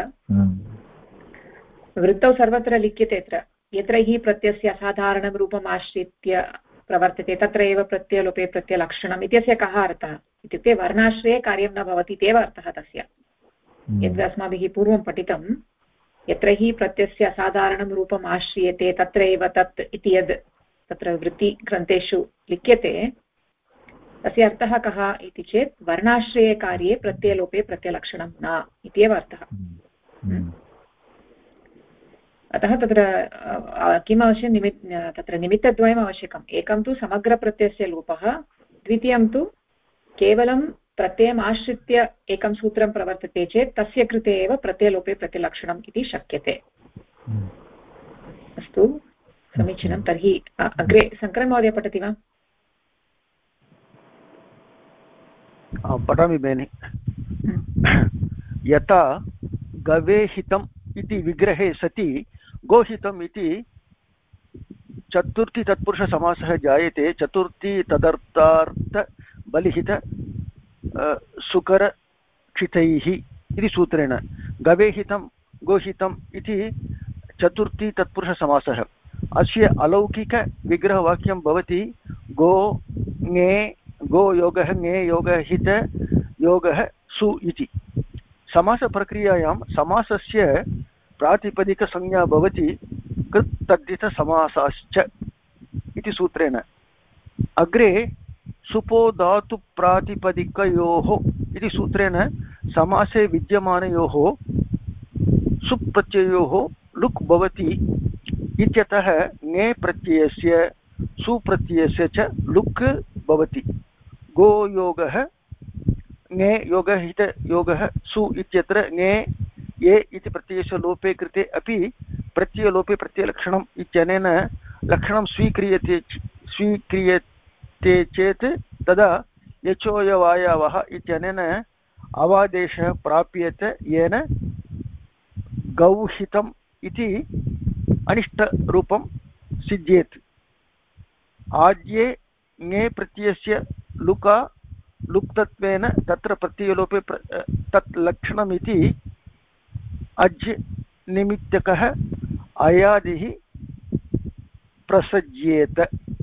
A: वृत्तौ सर्वत्र लिख्यते यत्र हि प्रत्ययस्य असाधारणं रूपम् आश्रित्य प्रवर्तते तत्र एव प्रत्ययलोपे प्रत्ययलक्षणम् इत्यस्य कः अर्थः इत्युक्ते वर्णाश्रये कार्यं न भवति इत्येव अर्थः तस्य यद् अस्माभिः पूर्वं पठितं यत्र हि प्रत्ययस्य असाधारणं रूपम् आश्रियते तत्र एव तत् इति यद् तत्र वृत्तिग्रन्थेषु लिख्यते तस्य अर्थः कः इति चेत् वर्णाश्रयकार्ये प्रत्ययलोपे प्रत्ययलक्षणं न इत्येव अर्थः। अतः तत्र किम् आवश्यकं, तत्र निमित्तद्वयम् आवश्यकम्। एकं तु समग्रप्रत्ययस्य लोपः, द्वितीयं तु केवलं प्रत्ययम् आश्रित्य एकं सूत्रं प्रवर्तते चेत् तस्य कृते एव प्रत्ययलोपे प्रत्ययलक्षणम् इति शक्यते। अस्तु, समीचीनं। तर्हि अग्रे शङ्करमहोदय पठति वा?
J: पठामि भगिनि। यथा गवेहितम् इति विग्रहे सति गोहितम् इति चतुर्थी तत्पुरुषसमासः जायते। चतुर्थी तदर्थार्थ बलिहित सुकरक्षितैः इति सूत्रेण गवेहितं गोहितम् इति चतुर्थी तत्पुरुषसमासः। अस्य अलौकिकविग्रहवाक्यं भवति गो ङे गो योगः ङे योगः हित योगः सु इति। समासप्रक्रियायां समासस्य प्रातिपदिकसंज्ञा भवति कृत् तद्धितसमासाश्च इति सूत्रेण। अग्रे सुपो धातु प्रातिपदिकयोः इति सूत्रेण समासे विद्यमानयोः सुप्रत्ययोः लुक् भवति इत्यतः ङे प्रत्ययस्य सुप्रत्ययस्य च लुक् भवति। गो योगः ङे योगः हित योगः सु इत्यत्र ङे ये इति प्रत्ययस्य लोपे कृते अपि प्रत्ययलोपे प्रत्ययलक्षणम् इत्यनेन लक्षणं स्वीक्रियते चेत् तदा यचोयवायावः इत्यनेन अवादेशः प्राप्यते, येन गौहितम् इति अनिष्टरूपं सिद्ध्येत्। आद्ये ङे प्रत्ययस्य लुक्तत्वेन तत्र प्रत्ययलोपे तत् लक्षणमिति अज् निमित्तकः अयादिः प्रसज्येत।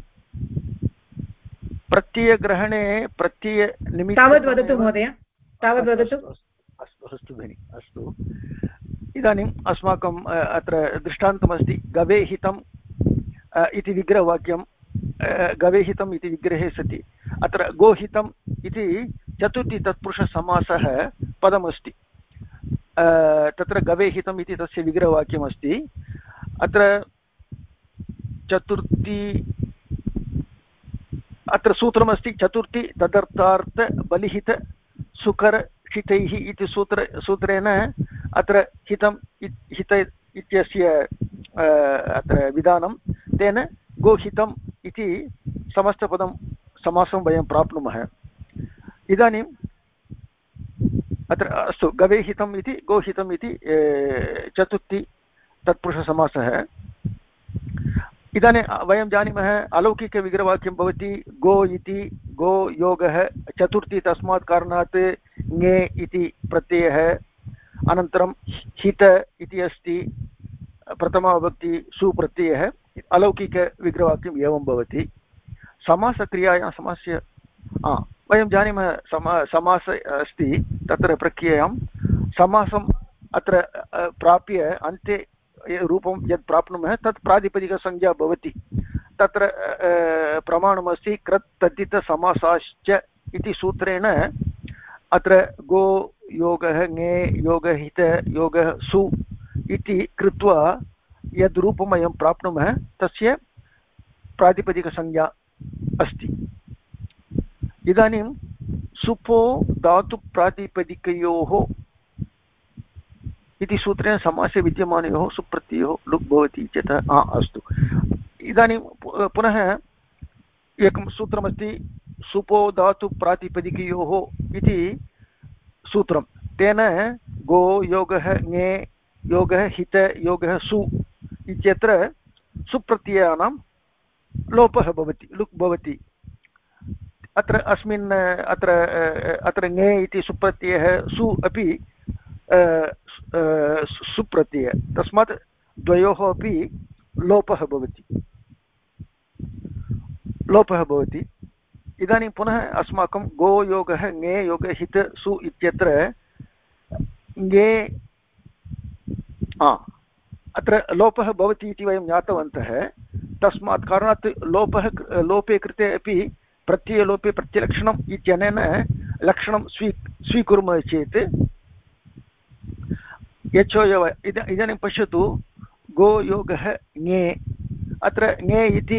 J: प्रत्ययग्रहणे प्रत्ययनिमित्त
A: तावद् वदतु महोदय, तावद् वदतु।
J: अस्तु भगिनि, अस्तु। इदानीम् अस्माकम् अत्र दृष्टान्तमस्ति गवेहितम् इति विग्रहवाक्यं। गवेहितम् इति विग्रहे सति अत्र गोहितम् इति चतुर्थी तत्पुरुषसमासः पदमस्ति। तत्र गवेहितम् इति तस्य विग्रहवाक्यमस्ति। अत्र चतुर्थी अत्र सूत्रमस्ति चतुर्थी तदर्थार्थ बलिहित सुकरक्षितैः इति सूत्रेण अत्र हितं हित इत्यस्य अत्र विधानं, तेन गोहितम् इति समस्तपदं समासं वयं प्राप्नुमः। इदानीम् अत्र अस्तु गवेहितम् इति गोहितम् इति चतुर्थी तत्पुरुषसमासः। इदानीं वयं जानीमः अलौकिकविग्रहवाक्यं भवति गो इति गो योगः चतुर्थी, तस्मात् कारणात् ङे इति प्रत्ययः, अनन्तरं हित इति अस्ति प्रथमाविभक्ति सुप्रत्ययः। अलौकिकविग्रहवाक्यम् एवं भवति। समासक्रियायां समास्य वयं जानीमः समास अस्ति, तत्र प्रक्रियायां समासम् अत्र प्राप्य अन्ते रूपं यत् प्राप्नुमः तत् प्रातिपदिकसंज्ञा भवति। तत्र प्रमाणमस्ति कृत् तद्धितसमासाश्च इति सूत्रेण अत्र गो योगः ङे योगः हित योगः सु इति कृत्वा यद् रूपं वयं प्राप्नुमः तस्य प्रातिपदिकसंज्ञा अस्ति। इदानीं सुपो धातु प्रातिपदिकयोः इति सूत्रेण समासे विद्यमानयोः सुप्रत्ययोः लुक् भवति इत्यतः अस्तु। इदानीं पुनः एकं सूत्रमस्ति सुपो धातु प्रातिपदिकयोः इति सूत्रं। तेन गो योगः ङे योगः हित योगः सु इत्यत्र सुप्रत्ययानां लोपः भवति, लुक् भवति। अत्र अस्मिन् अत्र ङे इति सुप्रत्ययः सु अपि सुप्रत्ययः, तस्मात् द्वयोः अपि लोपः भवति। इदानीं पुनः अस्माकं गो योगः ङे योगः हित सु इत्यत्र ङे अत्र लोपः भवति इति वयं ज्ञातवन्तः। तस्मात् कारणात् लोपे कृते अपि प्रत्ययलोपे प्रत्ययलक्षणम् इत्यनेन लक्षणं स्वीकुर्मः चेत् यचोयव इदानीं पश्यतु गो योगः ङे अत्र ङे इति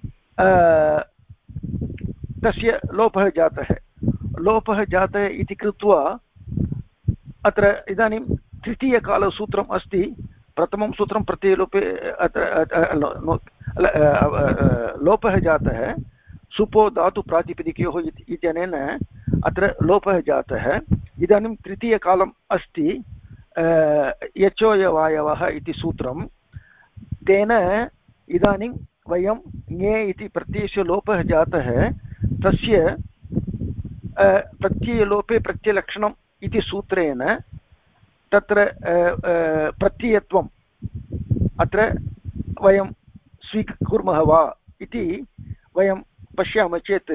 J: तस्य लोपः जातः इति कृत्वा अत्र इदानीं तृतीयकालसूत्रम् अस्ति प्रथमं सूत्रं प्रत्ययलोपे अत्र लोपः जातः सुपो धातु प्रातिपदिकयोः इत्यनेन अत्र लोपः जातः इदानीं तृतीयकालम् अस्ति यचोयवायवः इति सूत्रं तेन इदानीं वयं ङे इति प्रत्ययस्य लोपः जातः तस्य प्रत्ययलोपे प्रत्ययलक्षणम् इति सूत्रेण तत्र प्रत्ययत्वम् अत्र वयं स्वीकुर्मः वा इति वयं पश्यामः चेत्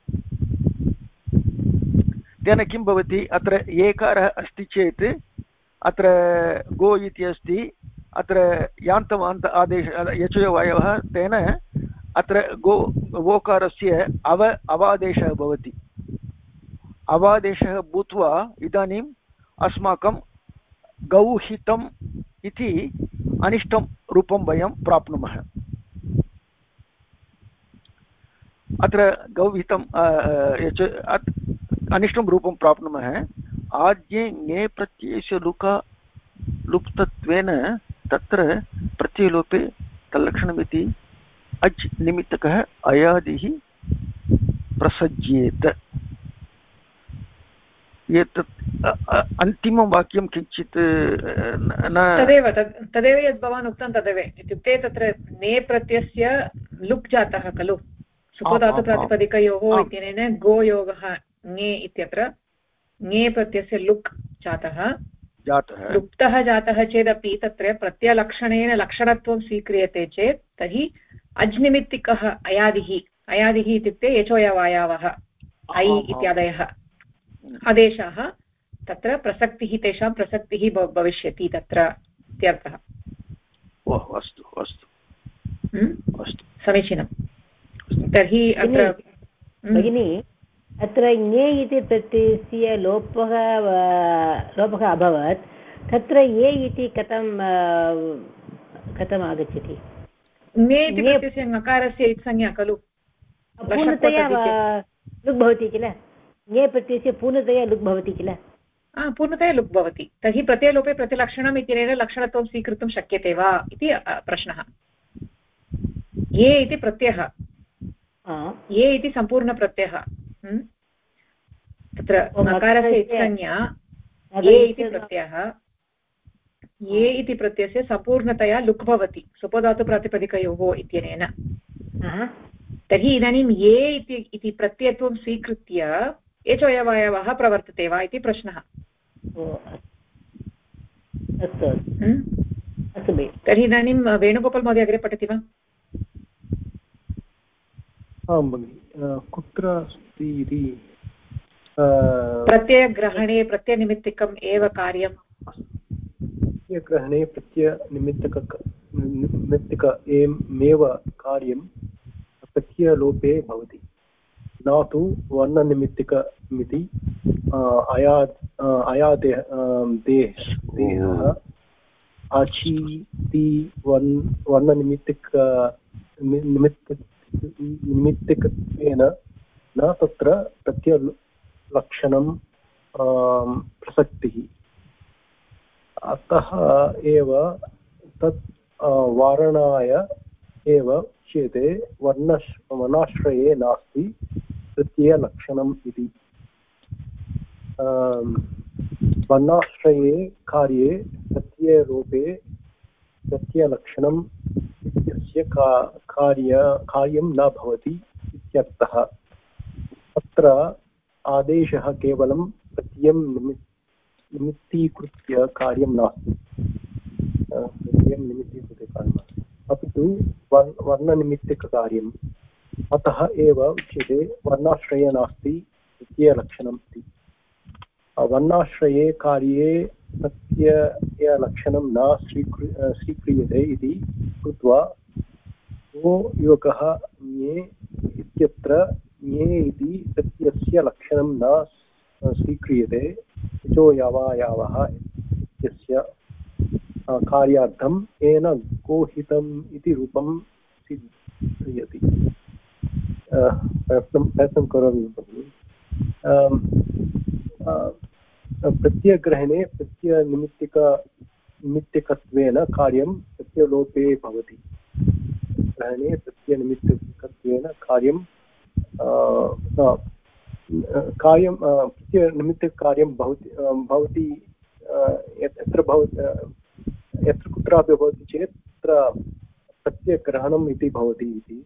J: तेन किं भवति अत्र एकारः अस्ति चेत् अत्र गो इति अस्ति अत्र यान्तवान्त आदेश यचोयवायवः तेन अत्र गोकारस्य अवादेशः भवति अवादेशः भूत्वा इदानीम् अस्माकं गौहितम् इति अनिष्टं रूपं वयं प्राप्नुमः अत्र गौहितम् अनिष्टं रूपं प्राप्नुमः आद्ये ङे प्रत्ययस्य लुप्तत्वेन तत्र प्रत्ययलोपे तल्लक्षणमिति अज् निमित्तकः अयादिः प्रसज्येत एतत् अन्तिमं वाक्यं किञ्चित्
A: तदेव यद् भवान् उक्तं तदेव इत्युक्ते तत्र ने प्रत्ययस्य लुक् जातः खलु सुपधातुप्रातिपदिकयोः इत्यनेन गोयोगः ङे इत्यत्र ङे प्रत्ययस्य लुक् जातः लुप्तः जातः चेदपि तत्र प्रत्ययलक्षणेन लक्षणत्वं स्वीक्रियते चेत् तर्हि अज्निमित्तिकः अयादिः इत्युक्ते यचोयवायावः ऐ इत्यादयः आदेशाः तत्र प्रसक्तिः तेषां प्रसक्तिः भविष्यति तत्र इत्यर्थः
J: अस्तु
A: समीचीनं तर्हि अत्र
F: भगिनी अत्र ङे इति प्रत्ययस्य लोपः अभवत् तत्र ये इति कथम् आगच्छति
A: ङे इति प्रत्ययस्य ङकारस्य इत्संज्ञा खलु
F: पूर्णतया लुक् भवति किल ङे प्रत्ययस्य पूर्णतया लुक् भवति किल
A: पूर्णतया लुक् भवति तर्हि प्रत्ययलोपे प्रतिलक्षणम् इत्यनेन लक्षणत्वं स्वीकर्तुं शक्यते वा इति प्रश्नः ये इति प्रत्ययः ये इति सम्पूर्णप्रत्ययः तत्र नकारस्य इत्संज्ञा ये इति प्रत्ययः ये इति प्रत्ययस्य सम्पूर्णतया लुक् भवति सुपधातुप्रातिपदिकयोः इत्यनेन तर्हि इदानीं ये इति प्रत्ययत्वं स्वीकृत्य यचोयवायवः प्रवर्तते वा इति प्रश्नः
F: अस्तु
A: तर्हि इदानीं वेणुगोपाल् महोदय अग्रे पठति वा
K: आं भगिनि कुत्र अस्ति इति
A: प्रत्ययग्रहणे प्रत्ययनिमित्तिकम् एव कार्यं
K: प्रत्ययग्रहणे प्रत्ययनिमित्तिक एव कार्यं प्रत्ययलोपे भवति न तु वर्णनिमित्तिकमिति देहः आचीति निमित्तिकत्वेन न तत्र प्रत्ययलक्षणं प्रसक्तिः अतः एव तत् वारणाय एव उच्यते वर्णाश्रये नास्ति प्रत्ययलक्षणम् इति वर्णाश्रये कार्ये प्रत्ययलोपे प्रत्ययलक्षणम् इत्यस्य कार्यं न भवति इत्यर्थः अत्र आदेशः केवलं प्रत्ययं निमित्तीकृत्य कार्यं नास्ति अपि तु वर्णनिमित्तिककार्यम् अतः एव उच्यते वर्णाश्रये नास्ति प्रत्ययलक्षणम् इति वर्णाश्रये कार्ये प्रत्ययलक्षणं न स्वीक्रियते इति कृत्वा गो योगः ङे इत्यत्र ञे इति प्रत्ययस्य लक्षणं न स्वीक्रियते इतो यावायावः इत्यस्य कार्यार्थं येन गोहितम् इति रूपं सिद्ध्यति। प्रयत्नं करोमि भगिनि। प्रत्ययग्रहणे प्रत्ययनिमित्तिकत्वेन कार्यं प्रत्ययलोपे भवति। ग्रहणे प्रत्ययनिमित्तिकत्वेन कार्यं प्रत्ययनिमित्तकार्यं भवति यत्र कुत्रापि भवति चेत् तत्र प्रत्ययग्रहणम् इति भवति इति।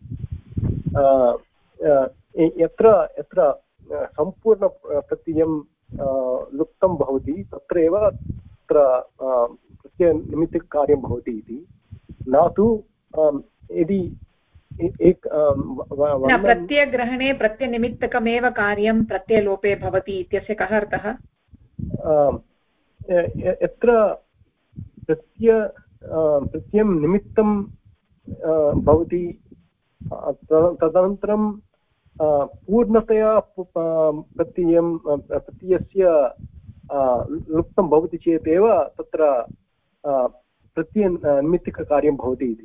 K: यत्र सम्पूर्णप्रत्ययं लुप्तं भवति तत्रैव तत्र प्रत्ययनिमित्तकार्यं भवति इति, न तु यदि
A: प्रत्ययग्रहणे प्रत्ययनिमित्तकमेव कार्यं प्रत्ययलोपे भवति इत्यस्य कः अर्थः?
K: यत्र प्रत्ययं निमित्तं भवति तदनन्तरं पूर्णतया प्रत्ययस्य लुप्तं भवति चेदेव तत्र प्रत्ययनिमित्तिककार्यं भवति इति।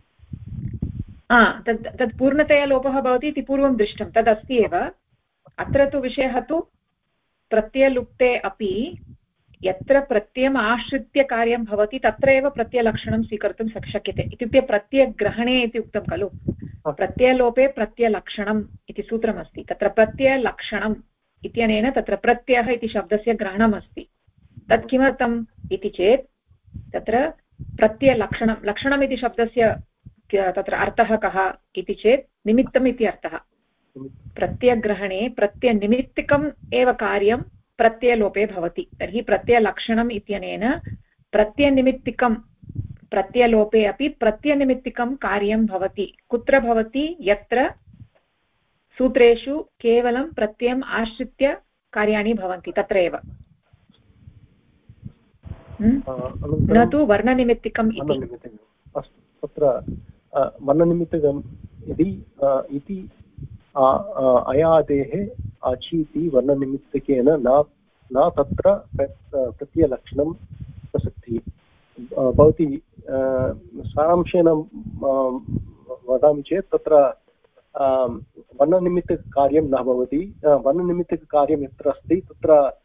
A: तत् पूर्णतया लोपः भवति इति पूर्वं दृष्टं, तदस्ति एव। अत्र तु विषयः तु प्रत्ययलुप्ते अपि यत्र प्रत्ययम् आश्रित्य कार्यं भवति तत्र एव प्रत्ययलक्षणं स्वीकर्तुं शक्यते। इत्युक्ते प्रत्ययग्रहणे इति उक्तं खलु, प्रत्ययलोपे प्रत्ययलक्षणम् इति सूत्रमस्ति। तत्र प्रत्ययलक्षणम् इत्यनेन तत्र प्रत्ययः इति शब्दस्य ग्रहणम् अस्ति। तत् किमर्थम् इति चेत् तत्र प्रत्ययलक्षणं, लक्षणम् इति शब्दस्य तत्र अर्थः कः इति चेत् निमित्तम् इति अर्थः। प्रत्ययग्रहणे प्रत्ययनिमित्तिकम् एव कार्यं प्रत्ययलोपे भवति। तर्हि प्रत्ययलक्षणम् इत्यनेन प्रत्ययनिमित्तिकं प्रत्ययलोपे अपि प्रत्ययनिमित्तिकं कार्यं भवति। कुत्र भवति? यत्र सूत्रेषु केवलं प्रत्ययम् आश्रित्य कार्याणि भवन्ति तत्र एव, न तु वर्णनिमित्तिकम् इति।
K: अस्तु, तत्र वर्णनिमित्तकम् इति अयादेः अचीति वर्णनिमित्तकेन न तत्र प्रत्ययलक्षणं प्रसक्तिः भवति। सारांशेन वदामि चेत् तत्र वर्णनिमित्तकार्यं न भवति। वर्णनिमित्तकार्यं यत्र अस्ति तत्र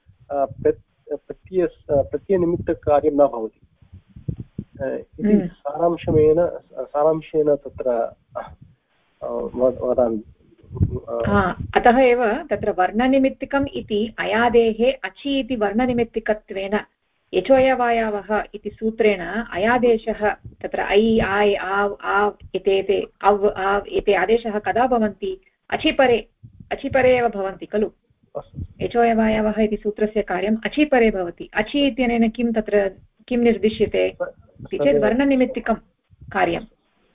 K: प्रत्ययनिमित्तकार्यं न भवति इति सारांशेन तत्र वदामि।
A: अतः एव तत्र वर्णनिमित्तिकम् इति अयादेः अचि इति वर्णनिमित्तिकत्वेन यचोयवायावः इति सूत्रेण अयादेशः तत्र ऐ आय् आव् आव् इत्येते अव् आव् एते आदेशः कदा भवन्ति? अचिपरे एव भवन्ति खलु। यचोयवायावः इति सूत्रस्य कार्यम् अचिपरे भवति। अचि इत्यनेन किं तत्र किं निर्दिश्यते इति चेत् वर्णनिमित्तिकं कार्यम्।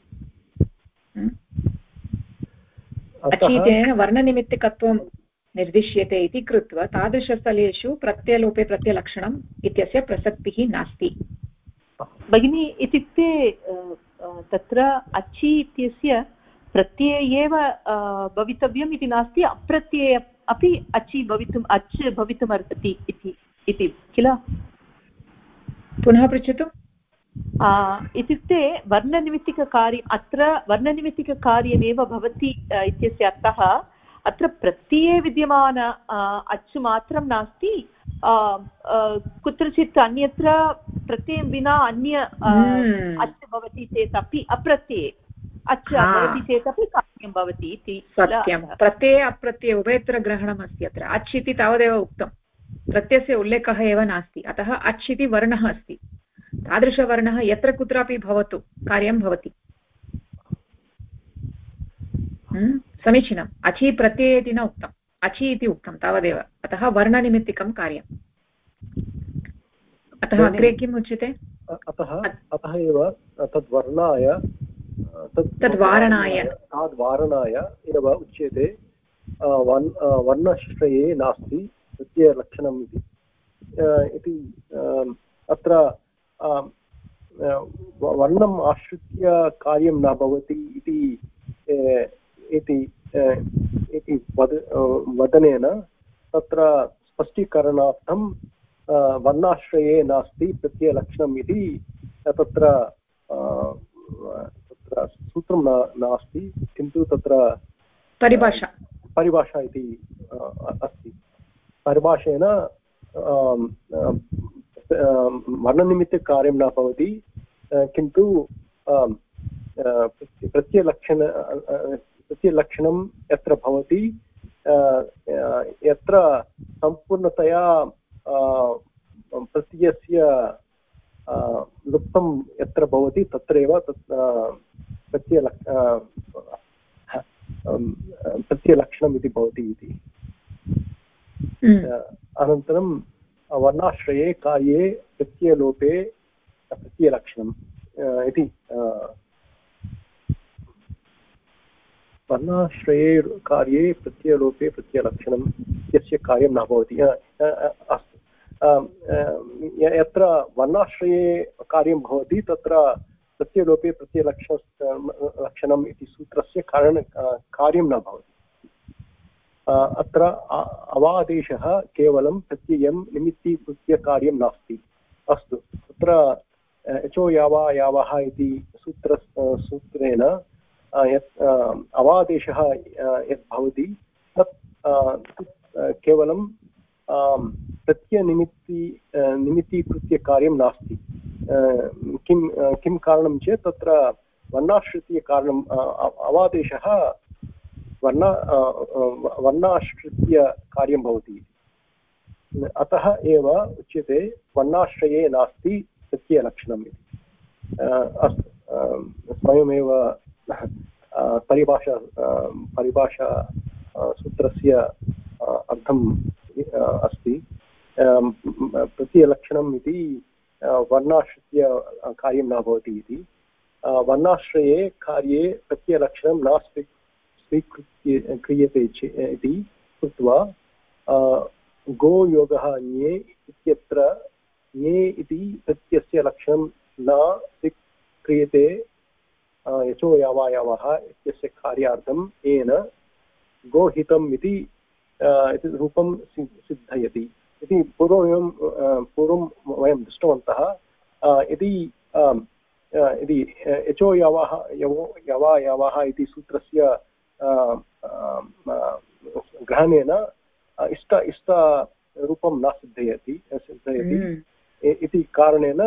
A: अचि इत्यनेन वर्णनिमित्तिकत्वं निर्दिश्यते इति कृत्वा तादृशस्थलेषु प्रत्ययलोपे प्रत्ययलक्षणम् इत्यस्य प्रसक्तिः नास्ति।
L: भगिनी, इत्युक्ते तत्र अचि इत्यस्य प्रत्यये एव भवितव्यम् इति नास्ति, अप्रत्यये अपि अचि भवितुमर्हति इति किल?
A: पुनः पृच्छतु।
L: इत्युक्ते वर्णनिमित्तिककार्यम्, अत्र वर्णनिमित्तिककार्यमेव भवति इत्यस्य अर्थः अत्र प्रत्यये विद्यमान अच् मात्रं नास्ति, कुत्रचित् अन्यत्र प्रत्ययं विना अन्य अच् भवति चेत् अपि अप्रत्यये अच् भवति चेत् अपि कार्यं भवति इति।
A: सत्यं, प्रत्यये अप्रत्यये उभयत्र ग्रहणम् अस्ति। अत्र अच् इति तावदेव उक्तं, प्रत्ययस्य उल्लेखः एव नास्ति। अतः अच् इति वर्णः अस्ति। तादृशवर्णः यत्र कुत्रापि भवतु कार्यं भवति। समीचीनम्। अचि प्रत्यये इति न उक्तम्, अचि इति उक्तं तावदेव। अतः वर्णनिमित्तिकं कार्यम्। अतः अग्रे किम् उच्यते?
K: अतः एव तद्वारणाय एव उच्यते वर्णश्रये नास्ति प्रत्ययलक्षणम् इति। अत्र वर्णम् आश्रित्य कार्यं न भवति इति इति वदनेन तत्र स्पष्टीकरणार्थं वर्णाश्रये नास्ति प्रत्ययलक्षणम् इति तत्र सूत्रं नास्ति, किन्तु तत्र परिभाषा इति अस्ति। परिभाषेन वर्णनिमित्तकार्यं न भवति, किन्तु प्रत्ययलक्षणं यत्र भवति, यत्र सम्पूर्णतया प्रत्ययस्य लुप्तं यत्र भवति तत्रैव प्रत्ययलक्षणम् इति भवति इति। अनन्तरं वर्णाश्रये कार्ये प्रत्ययलोपे प्रत्ययलक्षणम् इति। वर्णाश्रये कार्ये प्रत्ययलोपे प्रत्ययलक्षणं यस्य कार्यं न भवति। अस्तु, यत्र वर्णाश्रये कार्यं भवति तत्र प्रत्ययलोपे प्रत्ययलक्षणम् इति सूत्रस्य कार्यं न भवति। अत्र अवादेशः केवलं प्रत्ययं निमित्तीकृत्य कार्यं नास्ति। अस्तु, तत्र यचो यावा यावः इति सूत्रेण यत् अवादेशः यत् भवति तत् केवलं प्रत्ययनिमित्तीकृत्य कार्यं नास्ति। किं कारणं चेत् तत्र वर्णाश्रित्य कारणम् अवादेशः वर्णाश्रित्य कार्यं भवति। अतः एव उच्यते वर्णाश्रये नास्ति प्रत्ययलक्षणम् इति। अस्तु, स्वयमेव परिभाषा सूत्रस्य अर्थम् अस्ति। प्रत्ययलक्षणम् इति वर्णाश्रित्य कार्यं न भवति इति। वर्णाश्रये कार्ये प्रत्ययलक्षणं न क्रियते इति कृत्वा गो योगः ञे इत्यत्र ञे इति प्रत्ययस्य लक्षणं न क्रियते यचो यावा यावः इत्यस्य कार्यार्थं येन गोहितम् इति रूपं सिद्धयति इति पूर्वं वयं दृष्टवन्तः। यदि यचो यावः यावा यावः इति सूत्रस्य ग्रहणेन इष्टरूपं न सिद्धयति इति कारणेन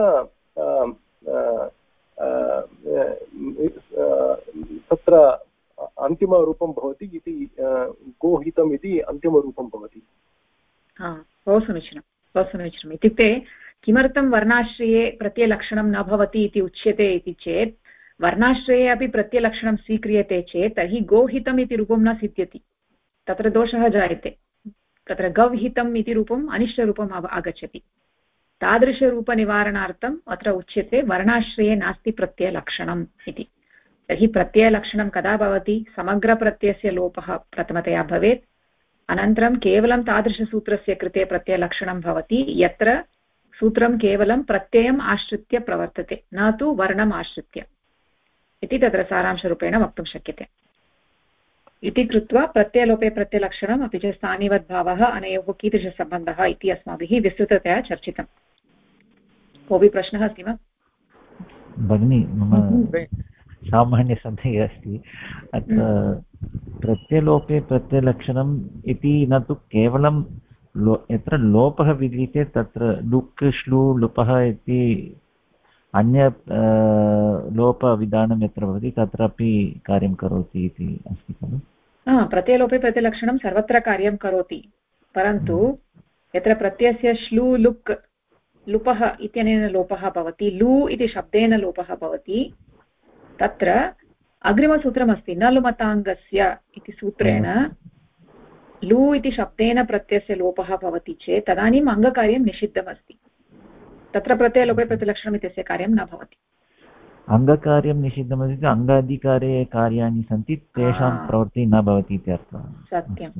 K: तत्र अन्तिमरूपं भवति इति गोहितम् इति अन्तिमरूपं भवति।
A: बहु समीचीनम्। इत्युक्ते किमर्थं वर्णाश्रये प्रत्ययलक्षणं न भवति इति उच्यते इति चेत् वर्णाश्रये अपि प्रत्ययलक्षणं स्वीक्रियते चेत् तर्हि गोहितम् इति रूपं न सिद्ध्यति, तत्र दोषः जायते। तत्र गव्हितम् इति रूपम् अनिष्टरूपम् आगच्छति। तादृशरूपनिवारणार्थम् अत्र उच्यते वर्णाश्रये नास्ति प्रत्ययलक्षणम् इति। तर्हि प्रत्ययलक्षणं कदा भवति? समग्रप्रत्ययस्य लोपः प्रथमतया भवेत्, अनन्तरं केवलं तादृशसूत्रस्य कृते प्रत्ययलक्षणं भवति यत्र सूत्रं केवलं प्रत्ययम् आश्रित्य प्रवर्तते, न तु वर्णम् आश्रित्य इति तत्र सारांशरूपेण वक्तुं शक्यते। इति कृत्वा प्रत्ययलोपे प्रत्ययलक्षणम् अपि च स्थानिवद्भावः अनयोः कीदृशसम्बन्धः इति अस्माभिः विस्तृततया चर्चितम्। कोऽपि प्रश्नः अस्ति वा?
G: भगिनी, मम सामान्यसन्देहः अस्ति। अत्र प्रत्ययलोपे प्रत्ययलक्षणम् इति न तु केवलं यत्र लोपः विद्यते तत्र लुक् श्लू लुपः इति अन्य लोपविधानं यत्र भवति तत्रापि कार्यं करोति इति अस्ति खलु?
A: प्रत्ययलोपे प्रत्ययलक्षणं सर्वत्र कार्यं करोति, परन्तु यत्र प्रत्ययस्य श्लू लुक् लुपः इत्यनेन लोपः भवति, लू इति शब्देन लोपः भवति, तत्र अग्रिमसूत्रमस्ति न लुमताङ्गस्य इति सूत्रेण लू इति शब्देन प्रत्ययस्य लोपः भवति चेत् तदानीम् अङ्गकार्यं निषिद्धमस्ति। तत्र प्रत्ययलोपे प्रत्ययलक्षणम् इत्यस्य कार्यं न भवति।
G: अङ्गकार्यं निषिद्धमस्ति, अङ्गाधिकारे कार्याणि सन्ति तेषां प्रवृत्तिः न भवति इत्यर्थः।
A: सत्यम्।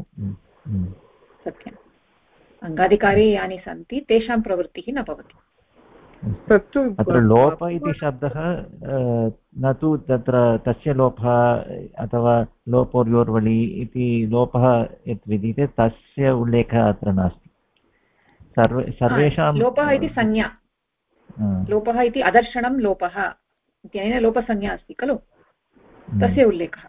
A: अङ्गाधिकारे यानि सन्ति तेषां प्रवृत्तिः न भवति।
J: तत्तु
G: अत्र लोप इति शब्दः न तु तत्र तस्य लोपः अथवा लोपोर्योर्वलि इति लोपः यत् विद्यते तस्य उल्लेखः अत्र नास्ति। सर्वेषां
A: लोपः इति संज्ञा, लोपः इति अदर्शनं लोपः इत्यनेन लोपसंज्ञा अस्ति खलु, तस्य उल्लेखः।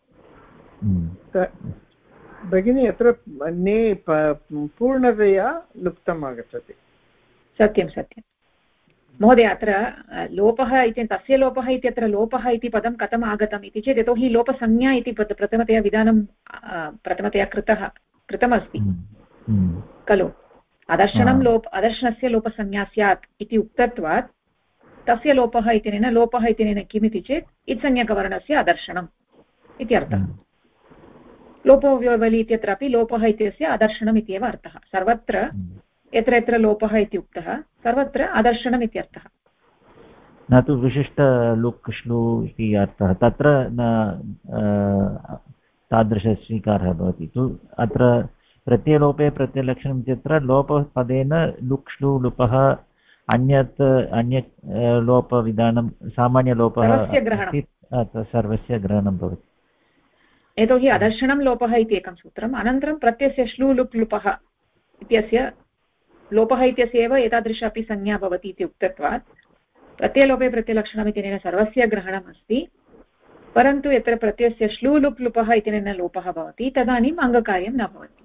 J: भगिनी अत्र ने पूर्णतया लुप्तम् आगच्छति।
A: सत्यं सत्यं महोदय, अत्र लोपः इति तस्य लोपः इत्यत्र लोपः इति पदं कथम् आगतम् इति चेत् यतोहि लोपसंज्ञा इति प्रथमतया विधानं प्रथमतया कृतमस्ति खलु। अदर्शनस्य लोपसंज्ञा स्यात् इति उक्तत्वात् तस्य लोपः इत्यनेन लोपः इत्यनेन किमिति चेत् इत्संज्ञकवर्णस्य अदर्शनम् इति अर्थः। लोपोव्योर्वलि इत्यत्रापि लोपः इत्यस्य अदर्शनम् इत्येव अर्थः। सर्वत्र यत्र यत्र लोपः इति उक्तः सर्वत्र अदर्शनम् इत्यर्थः,
G: न तु विशिष्ट लुक् श्लू इति अर्थः। तत्र न तादृशस्वीकारः भवति तु। अत्र प्रत्ययलोपे प्रत्ययलक्षणम् इत्यत्र लोपपदेन लुक् श्लू लुपः अन्यत् लोपविधानं सामान्यलोपः सर्वस्य ग्रहणं भवति।
A: यतोहि अदर्शनं लोपः इति एकं सूत्रम्, अनन्तरं प्रत्ययस्य श्लू लुक् लुपः इत्यस्य लोपः इत्यस्य एव एतादृश अपि संज्ञा भवति इति उक्तत्वात् प्रत्ययलोपे प्रत्ययलक्षणम् इत्यनेन सर्वस्य ग्रहणम् अस्ति, परन्तु यत्र प्रत्ययस्य श्लू लुक् लुपः इत्यनेन लोपः भवति तदानीम् अङ्गकार्यं न भवति।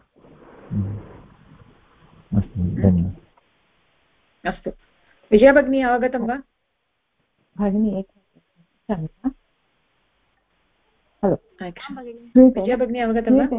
A: अस्तु, विजया भगिनी अवगतं वा?
H: भगिनी
A: विजया भगिनी अवगतं वा?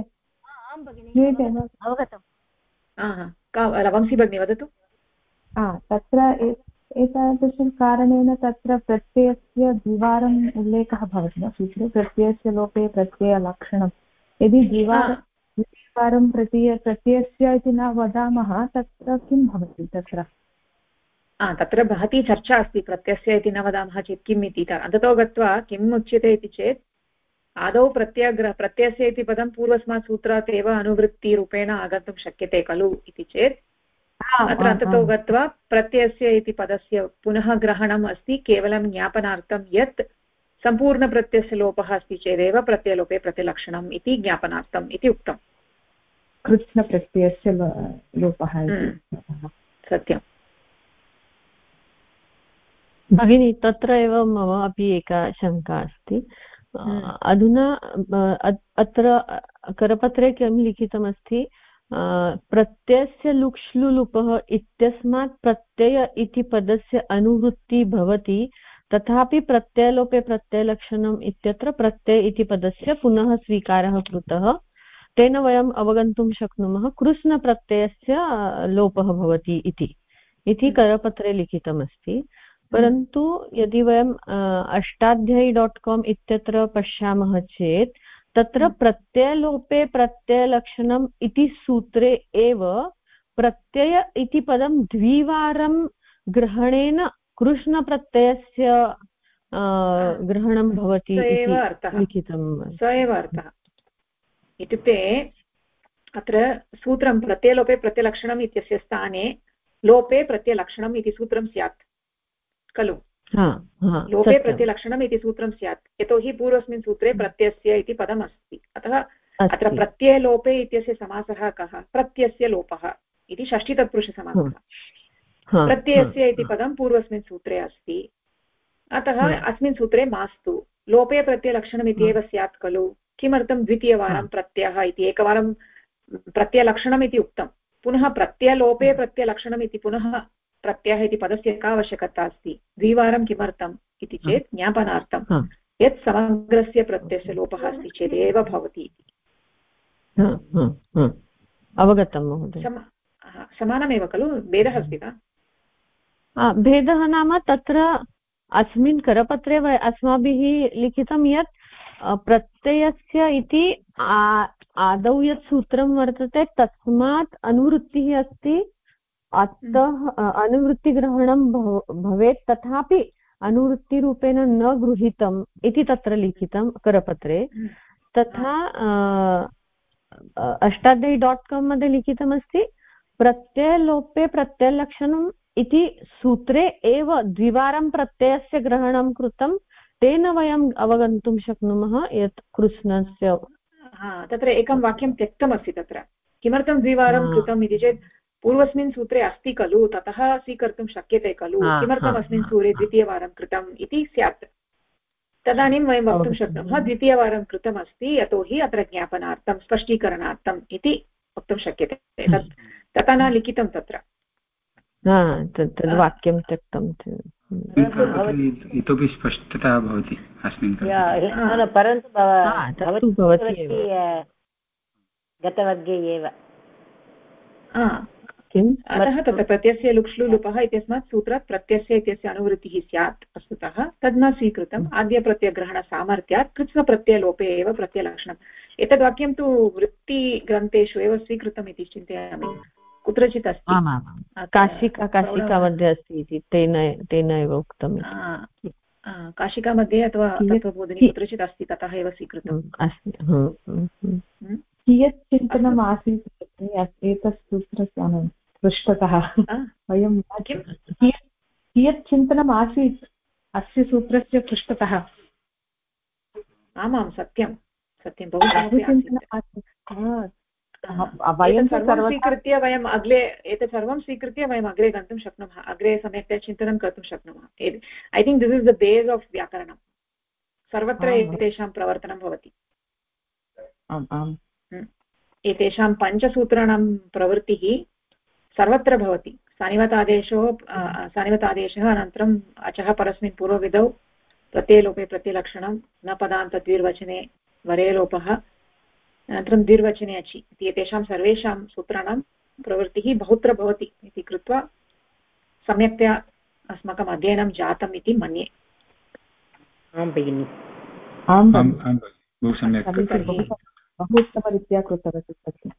H: अवगतं।
A: वंशी भगिनी वदतु।
H: तत्र एतादृशं कारणेन तत्र प्रत्ययस्य द्विवारम् उल्लेखः भवति न सूत्रे, प्रत्ययस्य लोपे प्रत्ययलक्षणं। यदि द्विवारं प्रत्ययस्य इति न वदामः तत्र किं भवति?
A: तत्र महती चर्चा अस्ति, प्रत्ययस्य इति न वदामः चेत् किम् इति। अन्ततो गत्वा किम् उच्यते इति चेत् आदौ प्रत्ययस्य इति पदं पूर्वस्मात् सूत्रात् एव अनुवृत्तिरूपेण आगन्तुं शक्यते खलु इति चेत् अत्र अन्ततो गत्वा प्रत्ययस्य इति पदस्य पुनः ग्रहणम् अस्ति केवलं ज्ञापनार्थं यत् सम्पूर्णप्रत्ययस्य लोपः अस्ति चेदेव प्रत्ययलोपे प्रत्ययलक्षणम् इति ज्ञापनार्थम् इति उक्तम्।
H: कृत्स्नप्रत्ययस्य लोपः
A: सत्यं
D: भगिनी, तत्र एव मम अपि एका शङ्का अस्ति। अधुना अत्र करपत्रे किं लिखितमस्ति? प्रत्ययस्य लुक्श्लु लुपः इत्यस्मात् प्रत्यय इति पदस्य अनुवृत्तिः भवति, तथापि प्रत्ययलोपे प्रत्ययलक्षणम् इत्यत्र प्रत्यय इति पदस्य पुनः स्वीकारः कृतः। तेन वयम् अवगन्तुं शक्नुमः कृत्स्नप्रत्ययस्य लोपः भवति इति करपत्रे लिखितमस्ति। परन्तु यदि वयम् अष्टाध्यायी.com इत्यत्र पश्यामः चेत् तत्र प्रत्ययलोपे प्रत्ययलक्षणम् इति सूत्रे एव प्रत्यय इति पदं द्विवारं ग्रहणेन कृष्णप्रत्ययस्य ग्रहणं भवति इति लिखितं।
A: स एव अर्थः। इत्युक्ते अत्र सूत्रं प्रत्ययलोपे प्रत्ययलक्षणम् इत्यस्य स्थाने लोपे प्रत्ययलक्षणम् इति सूत्रं स्यात् खलु। लोपे प्रत्ययलक्षणम् इति सूत्रं स्यात्, यतोहि पूर्वस्मिन् सूत्रे प्रत्ययस्य इति पदम् अस्ति। अतः अत्र प्रत्ययलोपे इत्यस्य समासः कः? प्रत्ययस्य लोपः इति षष्ठीतत्पुरुषसमासः। प्रत्ययस्य इति पदं पूर्वस्मिन् सूत्रे अस्ति, अतः अस्मिन् सूत्रे मास्तु। लोपे प्रत्ययलक्षणम् इति एव स्यात् खलु। किमर्थं द्वितीयवारं प्रत्ययः इति? एकवारं प्रत्ययलक्षणम् इति उक्तं, पुनः प्रत्ययलोपे प्रत्ययलक्षणम् इति पुनः प्रत्ययः इति पदस्य का आवश्यकता अस्ति? द्विवारं किमर्थम् इति चेत् ज्ञापनार्थं यत् समग्रस्य प्रत्ययस्य लोपः अस्ति चेदेव भवति इति।
D: अवगतं महोदय।
A: समानमेव खलु, भेदः अस्ति वा?
D: भेदः नाम तत्र अस्मिन् करपत्रे अस्माभिः लिखितं यत् प्रत्ययस्य इति आदौ यत् सूत्रं वर्तते तस्मात् अनुवृत्तिः अस्ति, अतः अनुवृत्तिग्रहणं भवेत्, तथापि अनुवृत्तिरूपेण न गृहीतम् इति तत्र लिखितं करपत्रे। तथा अष्टाध्यायी.com मध्ये लिखितमस्ति प्रत्ययलोपे प्रत्ययलक्षणम् इति सूत्रे एव द्विवारं प्रत्ययस्य ग्रहणं कृतं तेन वयम् अवगन्तुं शक्नुमः यत् कृष्णस्य
A: तत्र एकं वाक्यं त्यक्तमस्ति तत्र किमर्थं द्विवारं कृतम् इति चेत् पूर्वस्मिन् सूत्रे अस्ति खलु ततः स्वीकर्तुं शक्यते खलु किमर्थम् अस्मिन् सूत्रे द्वितीयवारं कृतम् इति स्यात् तदानीं वयं वक्तुं शक्नुमः द्वितीयवारं कृतमस्ति यतोहि अत्र ज्ञापनार्थं स्पष्टीकरणार्थम् इति वक्तुं शक्यते तथा न लिखितं तत्र
D: तद् वाक्यं त्यक्तम्
B: इतोपि स्पष्टता भवति अस्मिन्
F: परन्तु गतवर्गे एव
A: अतः तत्र प्रत्ययस्य लुक्ष्लुलुपः इत्यस्मात् सूत्रात् प्रत्ययस्य इत्यस्य अनुवृत्तिः स्यात् वस्तुतः तद् न स्वीकृतम् आद्यप्रत्ययग्रहणसामर्थ्यात् कृत्स्नप्रत्ययलोपे एव प्रत्ययलक्षणम् एतद् वाक्यं तु वृत्तिग्रन्थेषु एव स्वीकृतम् इति चिन्तयामि कुत्रचित् अस्ति
D: काशिका मध्ये अस्ति इति तेन एव उक्तम्
A: काशिका मध्ये अथवा तत्त्वबोधिनी कुत्रचित् अस्ति ततः एव स्वीकृतम्
D: अस्ति
H: कियत् चिन्तनम् आसीत् एतत् सूत्रस्य पृष्ठतः वयं कियत् चिन्तनम् आसीत् अस्य सूत्रस्य पृष्ठतः
A: आमां सत्यं बहु चिन्तनम् आसीत् वयं सर्वं स्वीकृत्य वयम् अग्रे एतत् सर्वं स्वीकृत्य वयम् अग्रे गन्तुं शक्नुमः अग्रे सम्यक्तया चिन्तनं कर्तुं शक्नुमः I think this is the base of व्याकरणं सर्वत्र एतेषां प्रवर्तनं भवति एतेषां पञ्चसूत्राणां प्रवृत्तिः सर्वत्र भवति सानिवतादेशः अनन्तरम् अचः परस्मिन् पूर्वविधौ प्रत्ययलोपे प्रत्ययलक्षणं न पदान्तद्विर्वचने वरेलोपः अनन्तरं द्विर्वचने अचि इति एतेषां सर्वेषां सूत्राणां प्रवृत्तिः बहुत्र भवति इति कृत्वा सम्यक्तया अस्माकम् अध्ययनं जातम् इति मन्ये
F: आं भगिनि
B: बहु सम्यक्
H: बहु उत्तमरीत्या कृतवती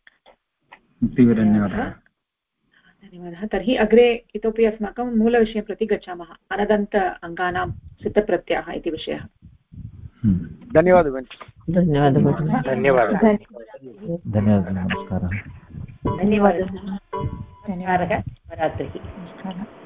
A: धन्यवादः तर्हि अग्रे इतोपि अस्माकं मूलविषयं प्रति गच्छामः अनदन्त अङ्गानां सिद्धप्रत्ययः इति विषयः
J: धन्यवादः
G: नमस्कारः
F: धन्यवादः नमस्कारः